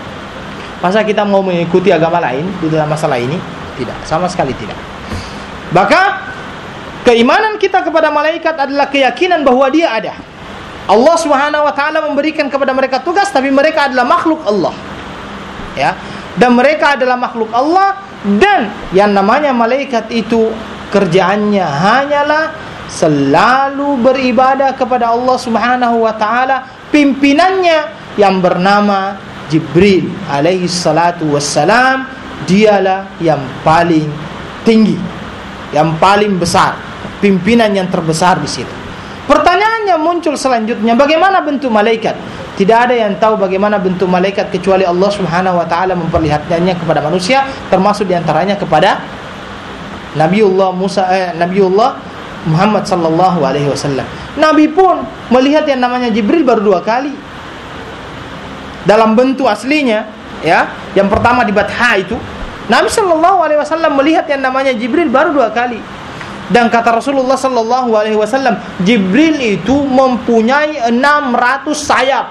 A: Masa kita mau mengikuti agama lain di dalam masalah ini? Tidak, sama sekali tidak. Maka keimanan kita kepada malaikat adalah keyakinan bahwa dia ada. Allah Subhanahu wa taala memberikan kepada mereka tugas, tapi mereka adalah makhluk Allah. Ya. Dan mereka adalah makhluk Allah, dan yang namanya malaikat itu kerjaannya hanyalah selalu beribadah kepada Allah Subhanahu wa taala. Pimpinannya yang bernama Jibril alaihi salatu wassalam, dialah yang paling tinggi, yang paling besar, pimpinan yang terbesar di situ. Pertanyaannya muncul selanjutnya, bagaimana bentuk malaikat? Tidak ada yang tahu bagaimana bentuk malaikat kecuali Allah Subhanahu wa taala memperlihatkannya kepada manusia, termasuk diantaranya kepada Nabiullah Musa eh, Nabiullah Muhammad sallallahu alaihi wasallam. Nabi pun melihat yang namanya Jibril baru dua kali. Dalam bentuk aslinya, ya, yang pertama di Batha itu, Nabi sallallahu alaihi wasallam melihat yang namanya Jibril baru dua kali. Dan kata Rasulullah sallallahu alaihi wasallam, Jibril itu mempunyai enam ratus sayap.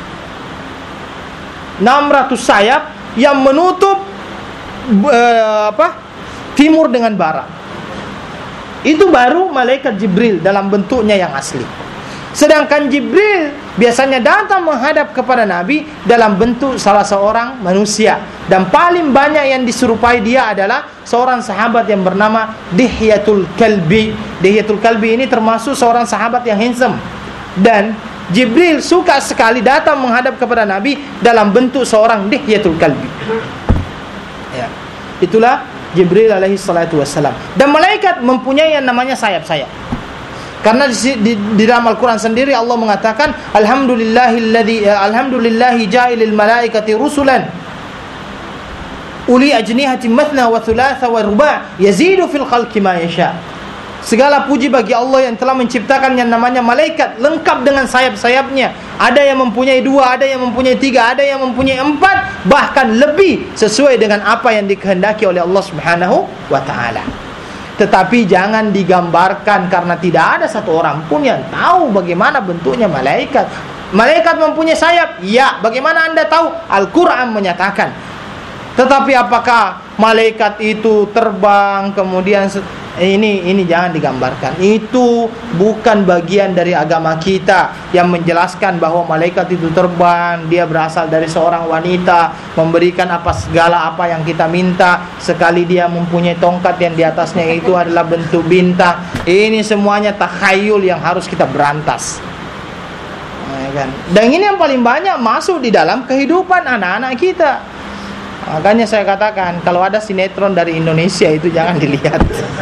A: enam ratus sayap yang menutup uh, apa? timur dengan barat. Itu baru malaikat Jibril dalam bentuknya yang asli. Sedangkan Jibril biasanya datang menghadap kepada Nabi dalam bentuk salah seorang manusia, dan paling banyak yang diserupai dia adalah seorang sahabat yang bernama Dihyatul Kalbi. Dihyatul Kalbi ini termasuk seorang sahabat yang handsome, dan Jibril suka sekali datang menghadap kepada Nabi dalam bentuk seorang Dihyatul Kalbi. Ya, itulah Jibril alaihi salatu wassalam. Dan malaikat mempunyai yang namanya sayap-sayap. Karena di, di, di dalam Al-Quran sendiri Allah mengatakan, Alhamdulillahilladzi Alhamdulillahi ja'ilil malaikati rusulan uli ajnihatin mathna wa thulatha wa ruba' yazidu fil khalqi ma yasha. Segala puji bagi Allah yang telah menciptakan yang namanya malaikat lengkap dengan sayap-sayapnya. Ada yang mempunyai dua, ada yang mempunyai tiga, ada yang mempunyai empat, bahkan lebih sesuai dengan apa yang dikehendaki oleh Allah Subhanahu wa ta'ala. Tetapi jangan digambarkan, karena tidak ada satu orang pun yang tahu bagaimana bentuknya malaikat. Malaikat mempunyai sayap, ya. Bagaimana anda tahu? Al-Quran menyatakan. Tetapi apakah malaikat itu terbang kemudian ini ini jangan digambarkan. Itu bukan bagian dari agama kita yang menjelaskan bahwa malaikat itu terbang, dia berasal dari seorang wanita, memberikan apa segala apa yang kita minta, sekali dia mempunyai tongkat yang di atasnya itu adalah bentuk bintang. Ini semuanya takhayul yang harus kita berantas. Dan ini yang paling banyak masuk di dalam kehidupan anak-anak kita. Makanya saya katakan, kalau ada sinetron dari Indonesia itu jangan dilihat.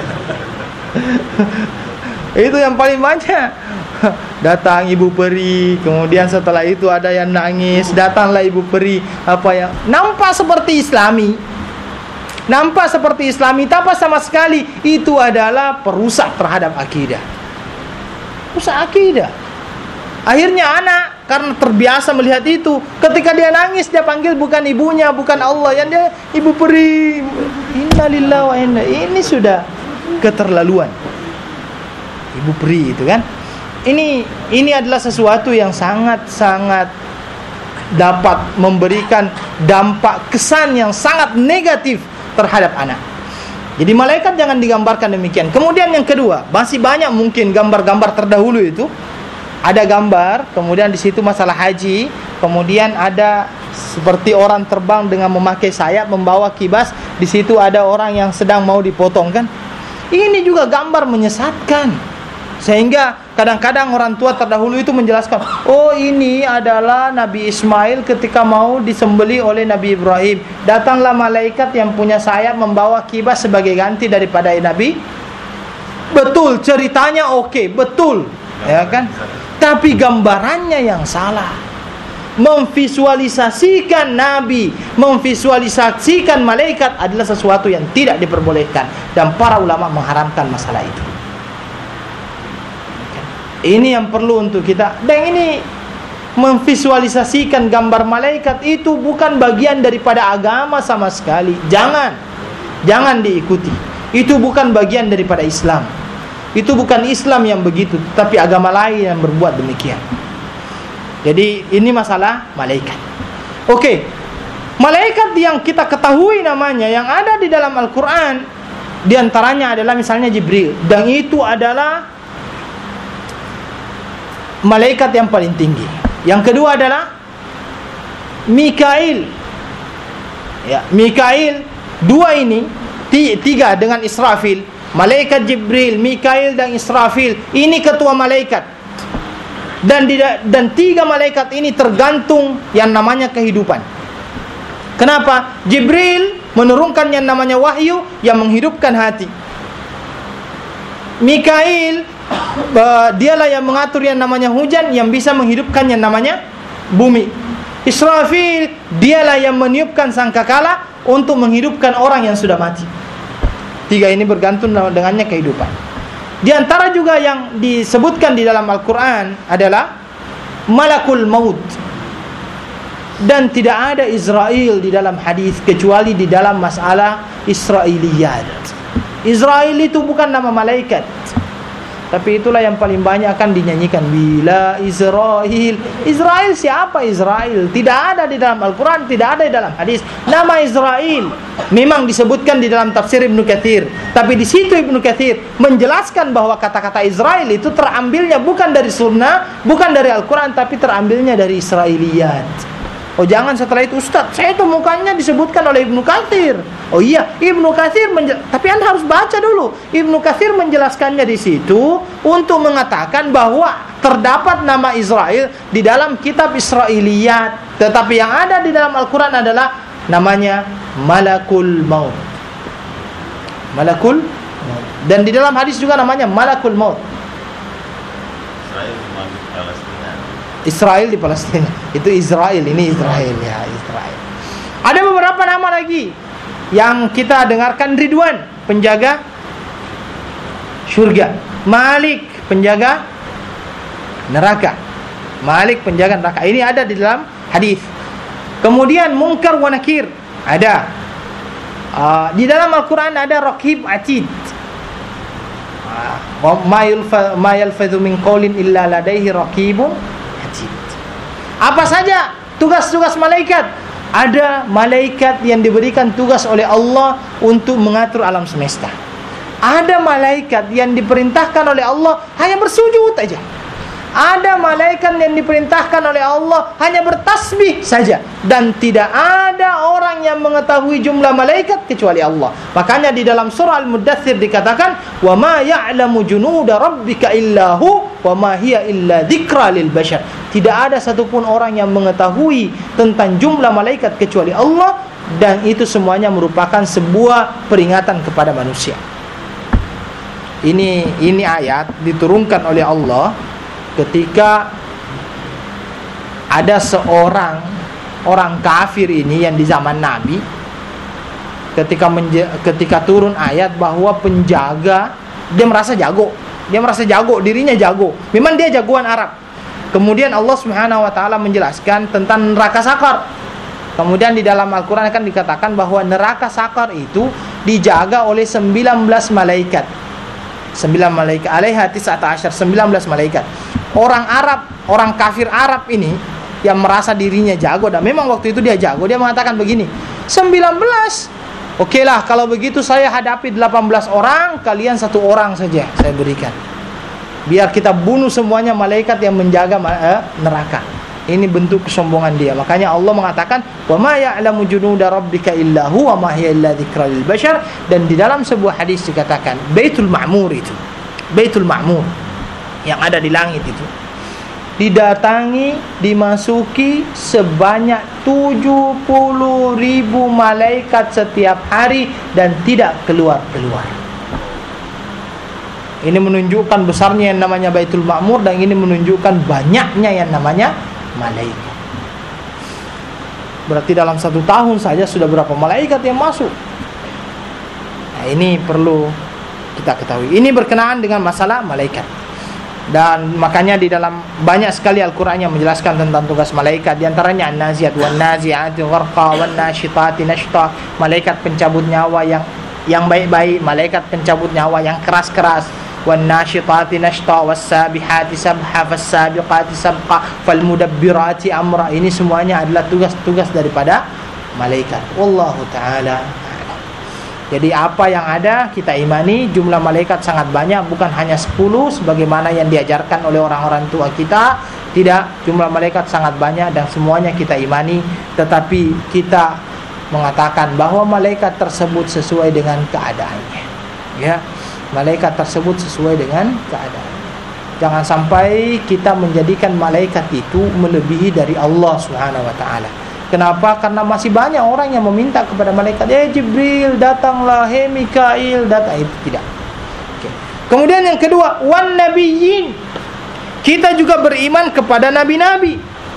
A: Itu yang paling banyak. Datang ibu peri, kemudian setelah itu ada yang nangis, datanglah ibu peri, apa yang nampak seperti Islami. Nampak seperti Islami, tapi sama sekali itu adalah perusak terhadap akidah. Perusak akidah. Akhirnya anak karena terbiasa melihat itu, ketika dia nangis dia panggil bukan ibunya, bukan Allah, yang dia ibu peri. Innalillahi wa inna. Ini sudah keterlaluan. Ibu peri itu kan. Ini ini adalah sesuatu yang sangat-sangat dapat memberikan dampak kesan yang sangat negatif terhadap anak. Jadi malaikat jangan digambarkan demikian. Kemudian yang kedua, masih banyak mungkin gambar-gambar terdahulu itu. Ada gambar, kemudian di situ masalah haji, kemudian ada seperti orang terbang dengan memakai sayap, membawa kibas. Di situ ada orang yang sedang mau dipotong kan. Ini juga gambar menyesatkan. Sehingga kadang-kadang orang tua terdahulu itu menjelaskan, oh ini adalah Nabi Ismail ketika mau disembelih oleh Nabi Ibrahim. Datanglah malaikat yang punya sayap membawa kibas sebagai ganti daripada Nabi. Betul, ceritanya oke, betul, ya kan? Tapi gambarannya yang salah. Memvisualisasikan Nabi, memvisualisasikan malaikat adalah sesuatu yang tidak diperbolehkan, dan para ulama mengharamkan masalah itu. Ini yang perlu untuk kita. Dan ini memvisualisasikan gambar malaikat itu bukan bagian daripada agama sama sekali. Jangan, jangan diikuti. Itu bukan bagian daripada Islam. Itu bukan Islam yang begitu, tapi agama lain yang berbuat demikian. Jadi ini masalah malaikat. Oke. Malaikat yang kita ketahui namanya yang ada di dalam Al-Quran, di antaranya adalah misalnya Jibril, dan itu adalah malaikat yang paling tinggi. Yang kedua adalah Mikail. Ya, Mikail, dua ini, tiga dengan Israfil, malaikat Jibril, Mikail dan Israfil, ini ketua malaikat. Dan dan tiga malaikat ini tergantung yang namanya kehidupan. Kenapa? Jibril menurunkan yang namanya wahyu yang menghidupkan hati. Mikail uh, dialah yang mengatur yang namanya hujan, yang bisa menghidupkan yang namanya bumi. Israfil dialah yang meniupkan sangkakala untuk menghidupkan orang yang sudah mati. Tiga ini bergantung dengannya kehidupan. Di antara juga yang disebutkan di dalam Al-Quran adalah Malakul Maut. Dan tidak ada Israel di dalam hadis kecuali di dalam masalah Israiliyat. Israel itu bukan nama malaikat, tapi itulah yang paling banyak akan dinyanyikan. Bila Israel, Israel siapa Israel? Tidak ada di dalam Al-Quran, tidak ada di dalam hadis. Nama Israel memang disebutkan di dalam tafsir Ibnu Katsir, tapi di situ Ibnu Katsir menjelaskan bahwa kata-kata Israel itu terambilnya bukan dari sunnah, bukan dari Al-Quran, tapi terambilnya dari Israiliyat. Oh jangan setelah itu, Ustaz, saya temukannya disebutkan oleh Ibnu Katsir. Oh iya, Ibnu Katsir menjel- tapi Anda harus baca dulu. Ibnu Katsir menjelaskannya di situ untuk mengatakan bahwa terdapat nama Israel di dalam kitab Israiliyat, tetapi yang ada di dalam Al-Quran adalah namanya Malakul Maut. Malakul Maut. Dan di dalam hadis juga namanya Malakul Maut. Israel di Palestina. Itu Israel, ini Israel ya, Israel. Ada beberapa nama lagi yang kita dengarkan. Ridwan, penjaga surga. Malik, penjaga neraka. Malik, penjaga neraka. Ini ada di dalam hadis. Kemudian Munkar wa Nakir ada. Uh, di dalam Al-Quran ada Raqib Atid. Ma yalfadhu min qawlin illa ladaihi raqibun. Apa saja tugas-tugas malaikat? Ada malaikat yang diberikan tugas oleh Allah untuk mengatur alam semesta. Ada malaikat yang diperintahkan oleh Allah hanya bersujud saja. Ada malaikat yang diperintahkan oleh Allah hanya bertasbih saja. Dan tidak ada orang yang mengetahui jumlah malaikat kecuali Allah. Makanya di dalam surah Al-Muddathir dikatakan, "Wa ma ya'lamu junuda rabbika illa hu wa ma hiya illa dzikra lil bashar." Tidak ada satupun orang yang mengetahui tentang jumlah malaikat kecuali Allah, dan itu semuanya merupakan sebuah peringatan kepada manusia. Ini ini ayat diturunkan oleh Allah ketika ada seorang orang kafir ini yang di zaman Nabi, ketika menja- ketika turun ayat bahwa penjaga, dia merasa jago, dia merasa jago, dirinya jago. Memang dia jagoan Arab. Kemudian Allah Subhanahu wa taala menjelaskan tentang neraka sakar. Kemudian di dalam Al-Quran akan dikatakan bahwa neraka sakar itu dijaga oleh sembilan belas malaikat. sembilan malaikat, alaiha tis'ata asyar, sembilan belas malaikat. Orang Arab, orang kafir Arab ini yang merasa dirinya jago, dan memang waktu itu dia jago, dia mengatakan begini, sembilan belas, oke lah kalau begitu saya hadapi delapan belas orang, kalian satu orang saja saya berikan, biar kita bunuh semuanya malaikat yang menjaga eh, neraka. Ini bentuk kesombongan dia. Makanya Allah mengatakan, "Wa ma ya'lamu junuda rabbika illa huwa ma hiya illa dzikra lil bashar." Dan di dalam sebuah hadis dikatakan, Baitul Ma'mur itu, Baitul Ma'mur yang ada di langit itu didatangi, dimasuki sebanyak tujuh puluh ribu malaikat setiap hari dan tidak keluar-keluar. Ini menunjukkan besarnya yang namanya Baitul Ma'mur, dan ini menunjukkan banyaknya yang namanya malaikat. Berarti dalam satu tahun saja sudah berapa malaikat yang masuk. Nah, ini perlu kita ketahui. Ini berkenaan dengan masalah malaikat. Dan makanya di dalam banyak sekali Al-Quran yang menjelaskan tentang tugas malaikat. Di antaranya An-Naziat wan Nazi'ati gharqa wan Nashitati nashta, malaikat pencabut nyawa yang yang baik-baik, malaikat pencabut nyawa yang keras-keras. Wan Nashitati nashta was Sabihati sabha fas Sabiqati sabqa fal Mudabbirati amra. Ini semuanya adalah tugas-tugas daripada malaikat. Wallahu taala. Jadi apa yang ada kita imani, jumlah malaikat sangat banyak, bukan hanya sepuluh sebagaimana yang diajarkan oleh orang-orang tua kita. Tidak, jumlah malaikat sangat banyak dan semuanya kita imani, tetapi kita mengatakan bahwa malaikat tersebut sesuai dengan keadaannya. Ya, malaikat tersebut sesuai dengan keadaannya. Jangan sampai kita menjadikan malaikat itu melebihi dari Allah Subhanahu wa taala. Kenapa? Karena masih banyak orang yang meminta kepada malaikat, "Eh Jibril, datanglah, eh Mikail, datang." Itu tidak. Okay. Kemudian yang kedua, wan nabiyyin. Kita juga beriman kepada nabi-nabi.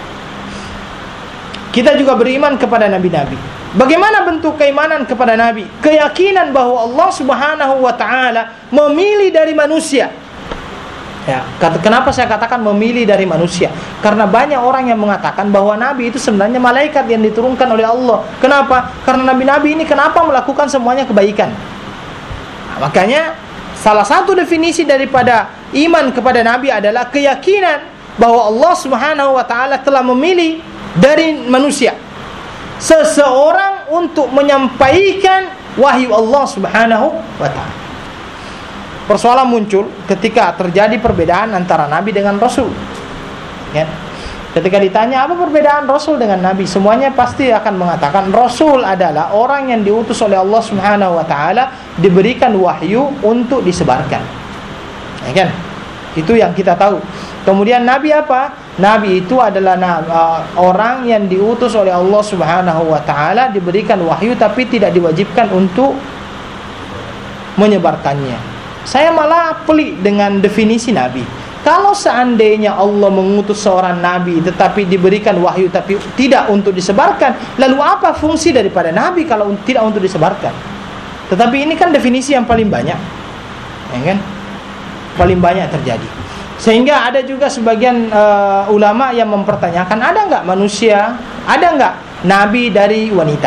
A: Kita juga beriman kepada nabi-nabi. Bagaimana bentuk keimanan kepada nabi? Keyakinan bahwa Allah Subhanahu wa taala memilih dari manusia. Ya, kenapa saya katakan memilih dari manusia? Karena banyak orang yang mengatakan bahwa nabi itu sebenarnya malaikat yang diturunkan oleh Allah. Kenapa? Karena nabi-nabi ini kenapa melakukan semuanya kebaikan? Nah, makanya salah satu definisi daripada iman kepada nabi adalah keyakinan bahwa Allah Subhanahu wa taala telah memilih dari manusia seseorang untuk menyampaikan wahyu Allah Subhanahu wa taala. Persoalan muncul ketika terjadi perbedaan antara nabi dengan rasul. Ya. Ketika ditanya apa perbedaan rasul dengan nabi, semuanya pasti akan mengatakan rasul adalah orang yang diutus oleh Allah Subhanahu wa taala, diberikan wahyu untuk disebarkan. Ya kan? Itu yang kita tahu. Kemudian nabi apa? Nabi itu adalah uh, orang yang diutus oleh Allah Subhanahu wa taala, diberikan wahyu tapi tidak diwajibkan untuk menyebarkannya. Saya malah pelik dengan definisi nabi. Kalau seandainya Allah mengutus seorang nabi tetapi diberikan wahyu tapi tidak untuk disebarkan, lalu apa fungsi daripada nabi kalau tidak untuk disebarkan? Tetapi ini kan definisi yang paling banyak, ya kan? Paling banyak terjadi. Sehingga ada juga sebagian uh, ulama yang mempertanyakan, ada enggak manusia, ada enggak nabi dari wanita?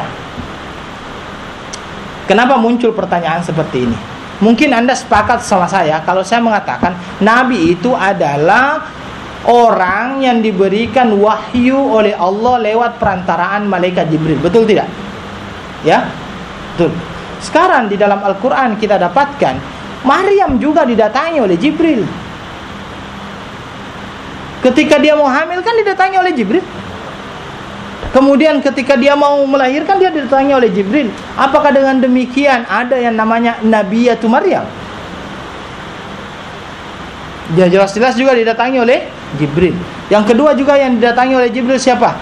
A: Kenapa muncul pertanyaan seperti ini? Mungkin Anda sepakat sama saya kalau saya mengatakan nabi itu adalah orang yang diberikan wahyu oleh Allah lewat perantaraan malaikat Jibril. Betul tidak? Ya? Betul. Sekarang di dalam Al-Quran kita dapatkan Maryam juga didatangi oleh Jibril. Ketika dia mau hamil kan didatangi oleh Jibril. Kemudian ketika dia mau melahirkan dia didatangi oleh Jibril. Apakah dengan demikian ada yang namanya Nabiyatu Maryam? Dia jelas-jelas juga didatangi oleh Jibril. Yang kedua juga yang didatangi oleh Jibril siapa?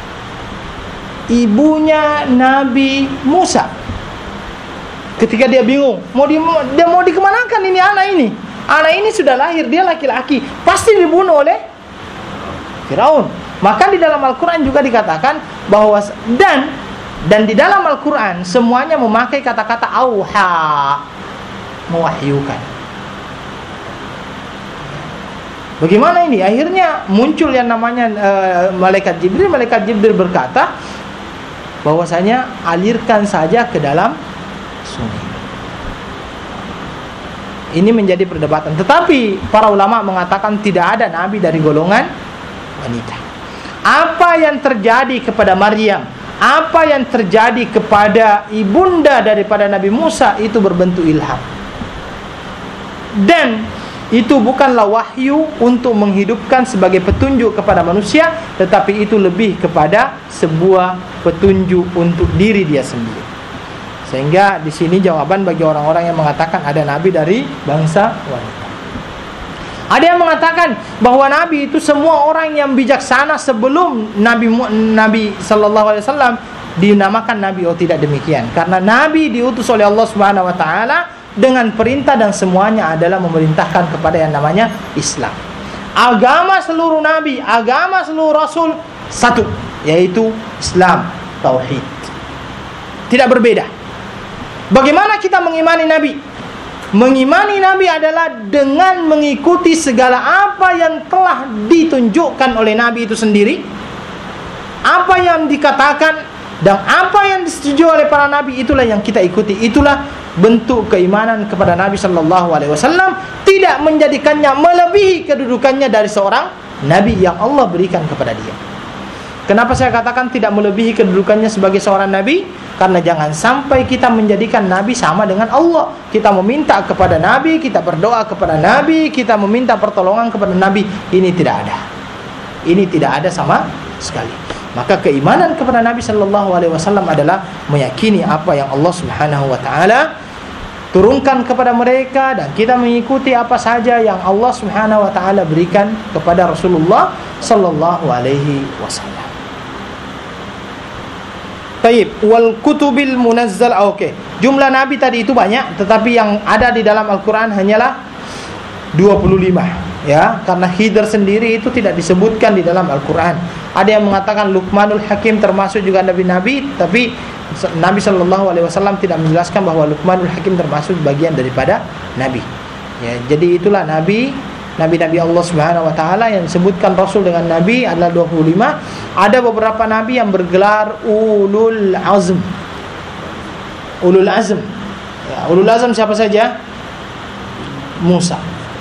A: Ibunya Nabi Musa. Ketika dia bingung, mau di, dia mau dikemanakan ini anak ini? Anak ini sudah lahir, dia laki-laki, pasti dibunuh oleh Firaun. Maka di dalam Al-Quran juga dikatakan bahwa dan dan di dalam Al-Quran semuanya memakai kata-kata auha, mewahyukan. Bagaimana ini? Akhirnya muncul yang namanya uh, malaikat Jibril. Malaikat Jibril berkata bahwasanya alirkan saja ke dalam sungai. Ini menjadi perdebatan. Tetapi para ulama mengatakan tidak ada nabi dari golongan wanita. Apa yang terjadi kepada Maryam, apa yang terjadi kepada ibunda daripada Nabi Musa itu berbentuk ilham. Dan itu bukanlah wahyu untuk menghidupkan sebagai petunjuk kepada manusia, tetapi itu lebih kepada sebuah petunjuk untuk diri dia sendiri. Sehingga di sini jawaban bagi orang-orang yang mengatakan ada nabi dari bangsa wanita. Ada yang mengatakan bahwa nabi itu semua orang yang bijaksana sebelum Nabi Nabi sallallahu alaihi wasallam dinamakan nabi. Oh, tidak demikian. Karena nabi diutus oleh Allah Subhanahu wa taala dengan perintah dan semuanya adalah memerintahkan kepada yang namanya Islam. Agama seluruh nabi, agama seluruh rasul satu, yaitu Islam, tauhid. Tidak berbeda. Bagaimana kita mengimani nabi? Mengimani nabi adalah dengan mengikuti segala apa yang telah ditunjukkan oleh nabi itu sendiri, apa yang dikatakan dan apa yang disetujui oleh para nabi, itulah yang kita ikuti. Itulah bentuk keimanan kepada Nabi sallallahu alaihi wasallam, tidak menjadikannya melebihi kedudukannya dari seorang nabi yang Allah berikan kepada dia. Kenapa saya katakan tidak melebihi kedudukannya sebagai seorang nabi? Karena jangan sampai kita menjadikan nabi sama dengan Allah. Kita meminta kepada nabi, kita berdoa kepada nabi, kita meminta pertolongan kepada nabi. Ini tidak ada. Ini tidak ada sama sekali. Maka keimanan kepada Nabi sallallahu alaihi wasallam adalah meyakini apa yang Allah Subhanahu wa taala turunkan kepada mereka, dan kita mengikuti apa saja yang Allah Subhanahu wa taala berikan kepada Rasulullah sallallahu alaihi wasallam. Baik, wal kutubil munazzal. Oke. Jumlah nabi tadi itu banyak, tetapi yang ada di dalam Al-Qur'an hanyalah dua puluh lima, ya, karena Khidir sendiri itu tidak disebutkan di dalam Al-Qur'an. Ada yang mengatakan Luqmanul Hakim termasuk juga nabi-nabi, tapi Nabi sallallahu alaihi wasallam tidak menjelaskan bahwa Luqmanul Hakim termasuk bagian daripada nabi. Ya, jadi itulah nabi nabi-nabi Allah Subhanahu wa taala yang disebutkan Rasul dengan nabi adalah dua puluh lima. Ada beberapa nabi yang bergelar ulul azm. Ulul azm. Ya, ulul azm siapa saja? Musa.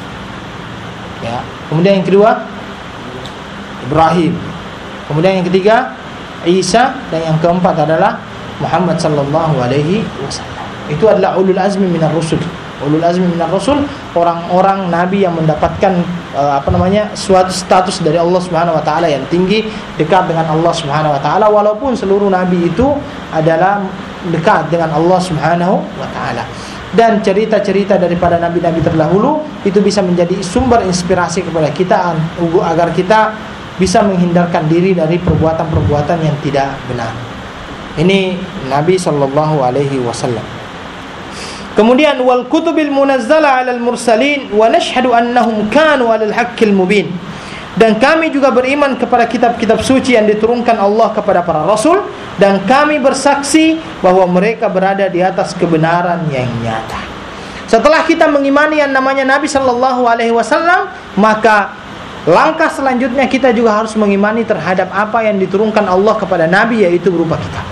A: Ya. Kemudian yang kedua Ibrahim. Kemudian yang ketiga Isa, dan yang keempat adalah Muhammad sallallahu alaihi wasallam. Itu adalah ulul azmi minar rusul. Ulul azmi minar rusul, orang-orang nabi yang mendapatkan uh, apa namanya? suatu status dari Allah Subhanahu wa taala yang tinggi, dekat dengan Allah Subhanahu wa taala, walaupun seluruh nabi itu adalah dekat dengan Allah Subhanahu wa taala. Dan cerita-cerita daripada nabi-nabi terdahulu itu bisa menjadi sumber inspirasi kepada kita agar kita bisa menghindarkan diri dari perbuatan-perbuatan yang tidak benar. Ini Nabi sallallahu alaihi wasallam. Kemudian wal kutubil munazzala 'alal mursalin wa nashhadu annahum kanu 'alal haqqil mubin. Dan kami juga beriman kepada kitab-kitab suci yang diturunkan Allah kepada para rasul, dan kami bersaksi bahwa mereka berada di atas kebenaran yang nyata. Setelah kita mengimani yang namanya Nabi sallallahu alaihi wasallam, maka langkah selanjutnya kita juga harus mengimani terhadap apa yang diturunkan Allah kepada Nabi, yaitu berupa kitab.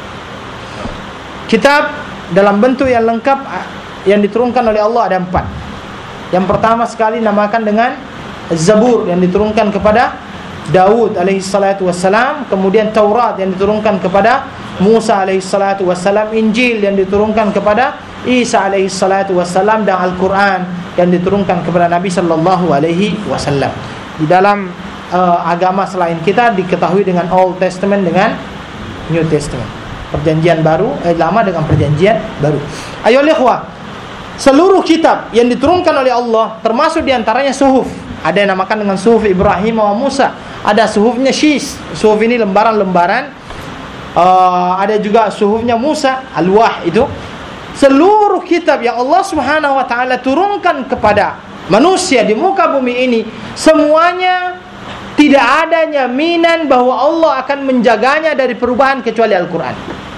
A: Kitab dalam bentuk yang lengkap yang diturunkan oleh Allah ada empat. Yang pertama sekali namakan dengan Zabur yang diturunkan kepada Daud alaihi salatu wassalam, kemudian Taurat yang diturunkan kepada Musa alaihi salatu wassalam, Injil yang diturunkan kepada Isa alaihi salatu wassalam, dan Al-Quran yang diturunkan kepada Nabi sallallahu alaihi wasallam. Di dalam uh, agama selain kita diketahui dengan Old Testament dengan New Testament, perjanjian baru eh, lama dengan perjanjian baru. Ayo ikhwah, seluruh kitab yang diturunkan oleh Allah, termasuk diantaranya suhuf. Ada yang namakan dengan suhuf Ibrahim wa Musa, ada suhufnya Shis, suhuf ini lembaran-lembaran. uh, Ada juga suhufnya Musa, Al-Wah itu. Seluruh kitab yang Allah Subhanahu wa ta'ala turunkan kepada manusia di muka bumi ini, semuanya tidak ada jaminan bahwa Allah akan menjaganya dari perubahan kecuali Al-Quran.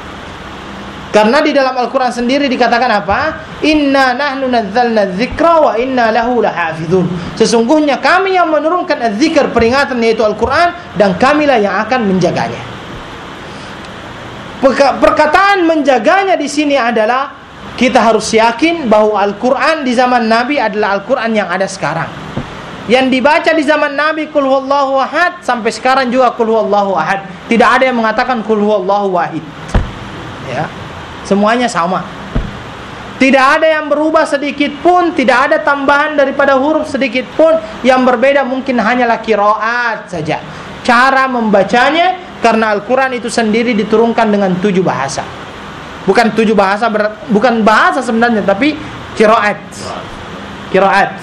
A: Karena di dalam Al-Quran sendiri dikatakan apa? Inna nahnu nazzalna dzikra wa inna lahu lahafizun. Sesungguhnya kami yang menurunkan az-zikr, peringatan, yaitu Al-Quran, dan kamilah yang akan menjaganya. Perkataan menjaganya di sini adalah kita harus yakin bahwa Al-Quran di zaman Nabi adalah Al-Quran yang ada sekarang. Yang dibaca di zaman Nabi Qul huwallahu ahad, sampai sekarang juga Qul huwallahu ahad. Tidak ada yang mengatakan Qul huwallahu wahid. Ya. Semuanya sama. Tidak ada yang berubah sedikit pun, tidak ada tambahan daripada huruf sedikit pun. Yang berbeda mungkin hanyalah qiraat saja, cara membacanya, karena Al-Quran itu sendiri diturunkan dengan tujuh bahasa. Bukan tujuh bahasa, ber, bukan bahasa sebenarnya, tapi qiraat. Qiraat.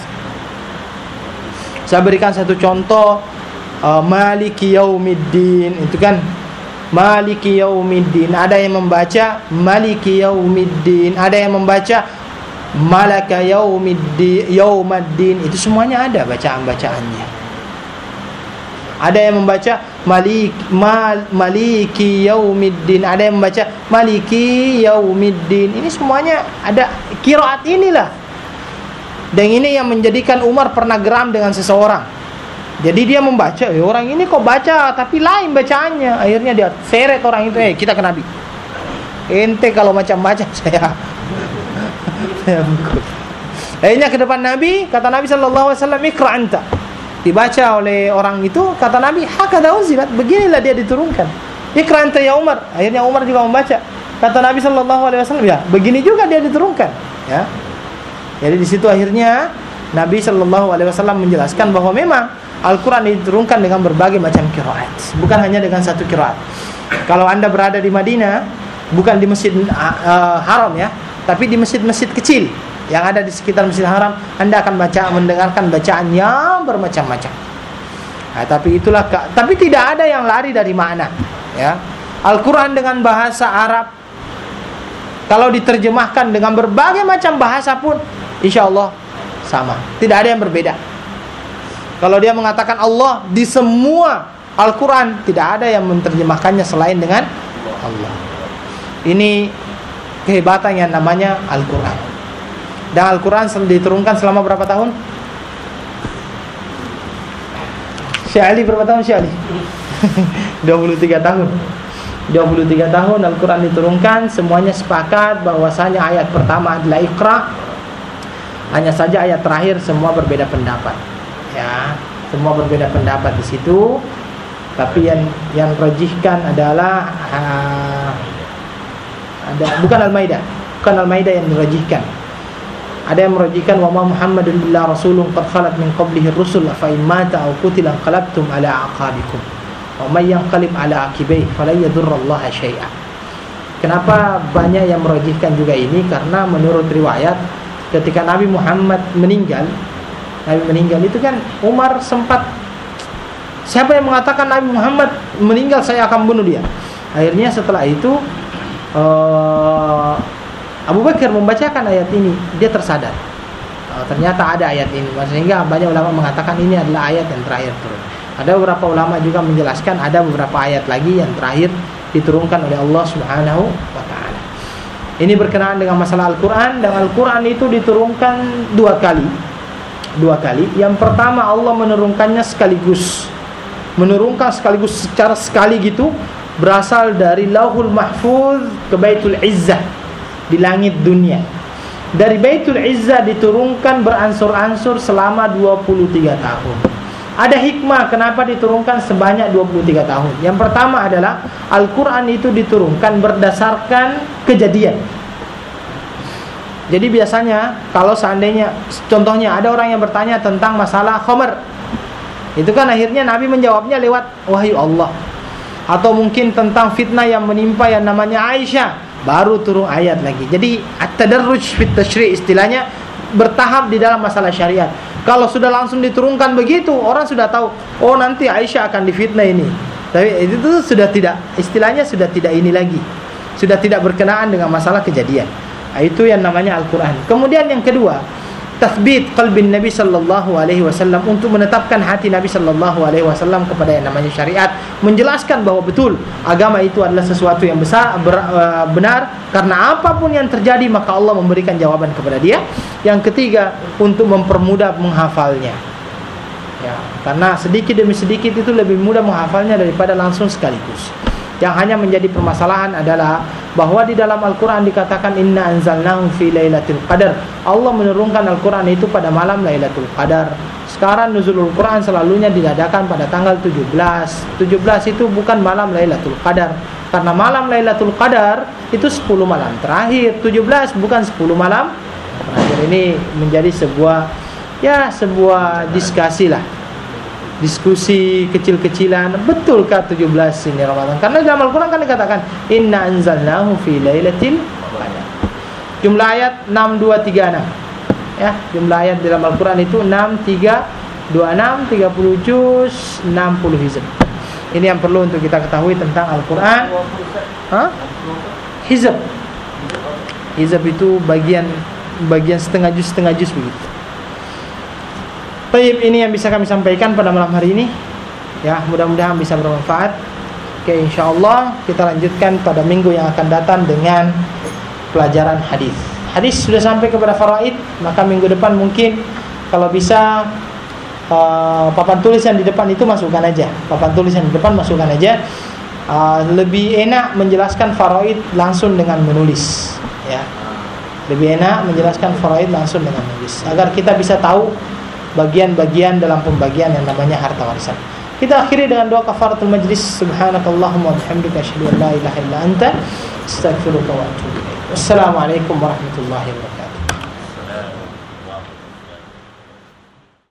A: Saya berikan satu contoh, uh, Maliki Yaumiddin, itu kan Maliki Yaumiddin. Ada yang membaca Maliki Yaumiddin, ada yang membaca Malaka Yaumiddin, Yaumaddin. Itu semuanya ada bacaan-bacaannya. Ada yang membaca Malik mal, Maliki Yaumiddin, ada yang membaca Maliki Yaumiddin. Ini semuanya ada qiraat inilah. Dan ini yang menjadikan Umar pernah geram dengan seseorang. Jadi dia membaca, eh, orang ini kok baca tapi lain bacaannya. Akhirnya dia seret orang itu, eh kita ke Nabi. Ente kalau macam baca saya saya bungkut. Akhirnya ke depan Nabi, kata Nabi sallallahu alaihi wasallam, "Iqra anta." dibaca oleh orang itu, kata Nabi, hakadha unzilat, beginilah dia diturunkan. Iqra anta ya Umar. Akhirnya Umar juga membaca. Kata Nabi sallallahu alaihi wasallam, ya, begini juga dia diturunkan, ya. Jadi di situ akhirnya Nabi sallallahu alaihi wasallam menjelaskan bahwa memang Al-Qur'an diturunkan dengan berbagai macam qiraat, bukan hanya dengan satu qiraat. Kalau Anda berada di Madinah, bukan di Masjid uh, Haram ya, tapi di masjid-masjid kecil yang ada di sekitar Masjidil Haram, Anda akan baca mendengarkan bacaan yang bermacam-macam. Nah, tapi itulah tapi tidak ada yang lari dari makna, ya. Al-Qur'an dengan bahasa Arab kalau diterjemahkan dengan berbagai macam bahasa pun insyaallah sama. Tidak ada yang berbeda. Kalau dia mengatakan Allah di semua Al-Qur'an, tidak ada yang menerjemahkannya selain dengan Allah. Ini kehebatan yang namanya Al-Qur'an. Dan Al-Quran diturunkan selama berapa tahun? Syekh Ali berapa tahun Syekh Ali? dua puluh tiga tahun. dua puluh tiga tahun Al-Quran diturunkan. Semuanya sepakat bahwasanya ayat pertama adalah Iqra. Hanya saja ayat terakhir semua berbeda pendapat, ya. Semua berbeda pendapat di situ. Tapi yang yang rajihkan adalah uh, ada bukan Al-Maidah, bukan Al-Maidah yang dirajihkan. Ada yang merajihkan wa ma Muhammadun illa rasulun qad khalat min qablihi ar-rusul fa in mata aw qutila qalabtum ala aqabikum wa may yanqalib ala aqibihi falan yadurrallaha syai'a. Kenapa banyak yang merajihkan juga ini? Karena menurut riwayat ketika Nabi Muhammad meninggal, Nabi meninggal itu kan Umar sempat, siapa yang mengatakan Nabi Muhammad meninggal saya akan bunuh dia. Akhirnya setelah itu uh, Abu Bakar membacakan ayat ini, dia tersadar. Oh, ternyata ada ayat ini, sehingga banyak ulama mengatakan ini adalah ayat yang terakhir turun. Ada beberapa ulama juga menjelaskan ada beberapa ayat lagi yang terakhir diturunkan oleh Allah Subhanahu wa taala. Ini berkenaan dengan masalah Al-Qur'an, dan Al-Qur'an itu diturunkan dua kali. Dua kali. Yang pertama Allah menurunkannya sekaligus. Menurunkan sekaligus secara sekali gitu, berasal dari Lauhul Mahfuz ke Baitul Izzah di langit dunia. Dari Baitul Izzah diturunkan beransur-ansur selama dua puluh tiga tahun. Ada hikmah kenapa diturunkan sebanyak dua puluh tiga tahun. Yang pertama adalah Al-Quran itu diturunkan berdasarkan kejadian. Jadi biasanya kalau seandainya, contohnya ada orang yang bertanya tentang masalah khamr, itu kan akhirnya Nabi menjawabnya lewat wahyu Allah. Atau mungkin tentang fitnah yang menimpa yang namanya Aisyah, baru turun ayat lagi. Jadi at-tadarruj fit tasyri' istilahnya bertahap di dalam masalah syariat. Kalau sudah langsung diturunkan begitu, orang sudah tahu, oh nanti Aisyah akan difitnah ini. Tapi itu tuh sudah tidak, istilahnya sudah tidak ini lagi. Sudah tidak berkenaan dengan masalah kejadian. Nah, itu yang namanya Al-Quran. Kemudian yang kedua, tathbit qalbin Nabi sallallahu alaihi wasallam, untuk menetapkan hati Nabi sallallahu alaihi wasallam kepada yang namanya syariat, menjelaskan bahwa betul agama itu adalah sesuatu yang besar, ber, uh, benar, karena apapun yang terjadi maka Allah memberikan jawaban kepada dia. Yang ketiga, untuk mempermudah menghafalnya, ya, karena sedikit demi sedikit itu lebih mudah menghafalnya daripada langsung sekaligus. Yang hanya menjadi permasalahan adalah bahwa di dalam Al-Quran dikatakan inna anzalnahu fi lailatul qadar. Allah menurunkan Al-Quran itu pada malam Lailatul Qadar. Sekarang nuzulul Quran selalunya diadakan pada tanggal tujuh belas. tujuh belas itu bukan malam Lailatul Qadar, karena malam Lailatul Qadar itu sepuluh malam terakhir. tujuh belas bukan sepuluh malam terakhir. Ini menjadi sebuah, ya, sebuah diskusi lah. Diskusi kecil-kecilan, betulkah tujuh belas ini Ramadan? Karena dalam Al-Quran kan dikatakan inna anzalnahu fi lailatul qadar. Jumlah ayat enam dua tiga enam. Ya, jumlah ayat dalam Al-Quran itu enam tiga dua enam, tiga puluh juz, enam puluh hizb. Ini yang perlu untuk kita ketahui tentang Al-Quran. Hah? Hizb. Hizb itu bagian bagian setengah juz setengah juz begitu. Baik, ini yang bisa kami sampaikan pada malam hari ini. Ya, mudah-mudahan bisa bermanfaat. Oke, insyaallah kita lanjutkan pada minggu yang akan datang dengan pelajaran hadis. Hadis sudah sampai kepada faraid, maka minggu depan mungkin kalau bisa uh, papan tulis yang di depan itu masukkan aja. Papan tulis yang di depan masukkan aja. Uh, lebih enak menjelaskan faraid langsung dengan menulis, ya. Lebih enak menjelaskan faraid langsung dengan menulis agar kita bisa tahu bagian-bagian dalam pembagian yang namanya harta warisan. Kita akhiri dengan doa kafaratul majlis. Subhanakallahumma wa bihamdika asyhadu an la ilaha illa anta astaghfiruka wa atubu ilaik. Wassalamualaikum warahmatullahi wabarakatuh.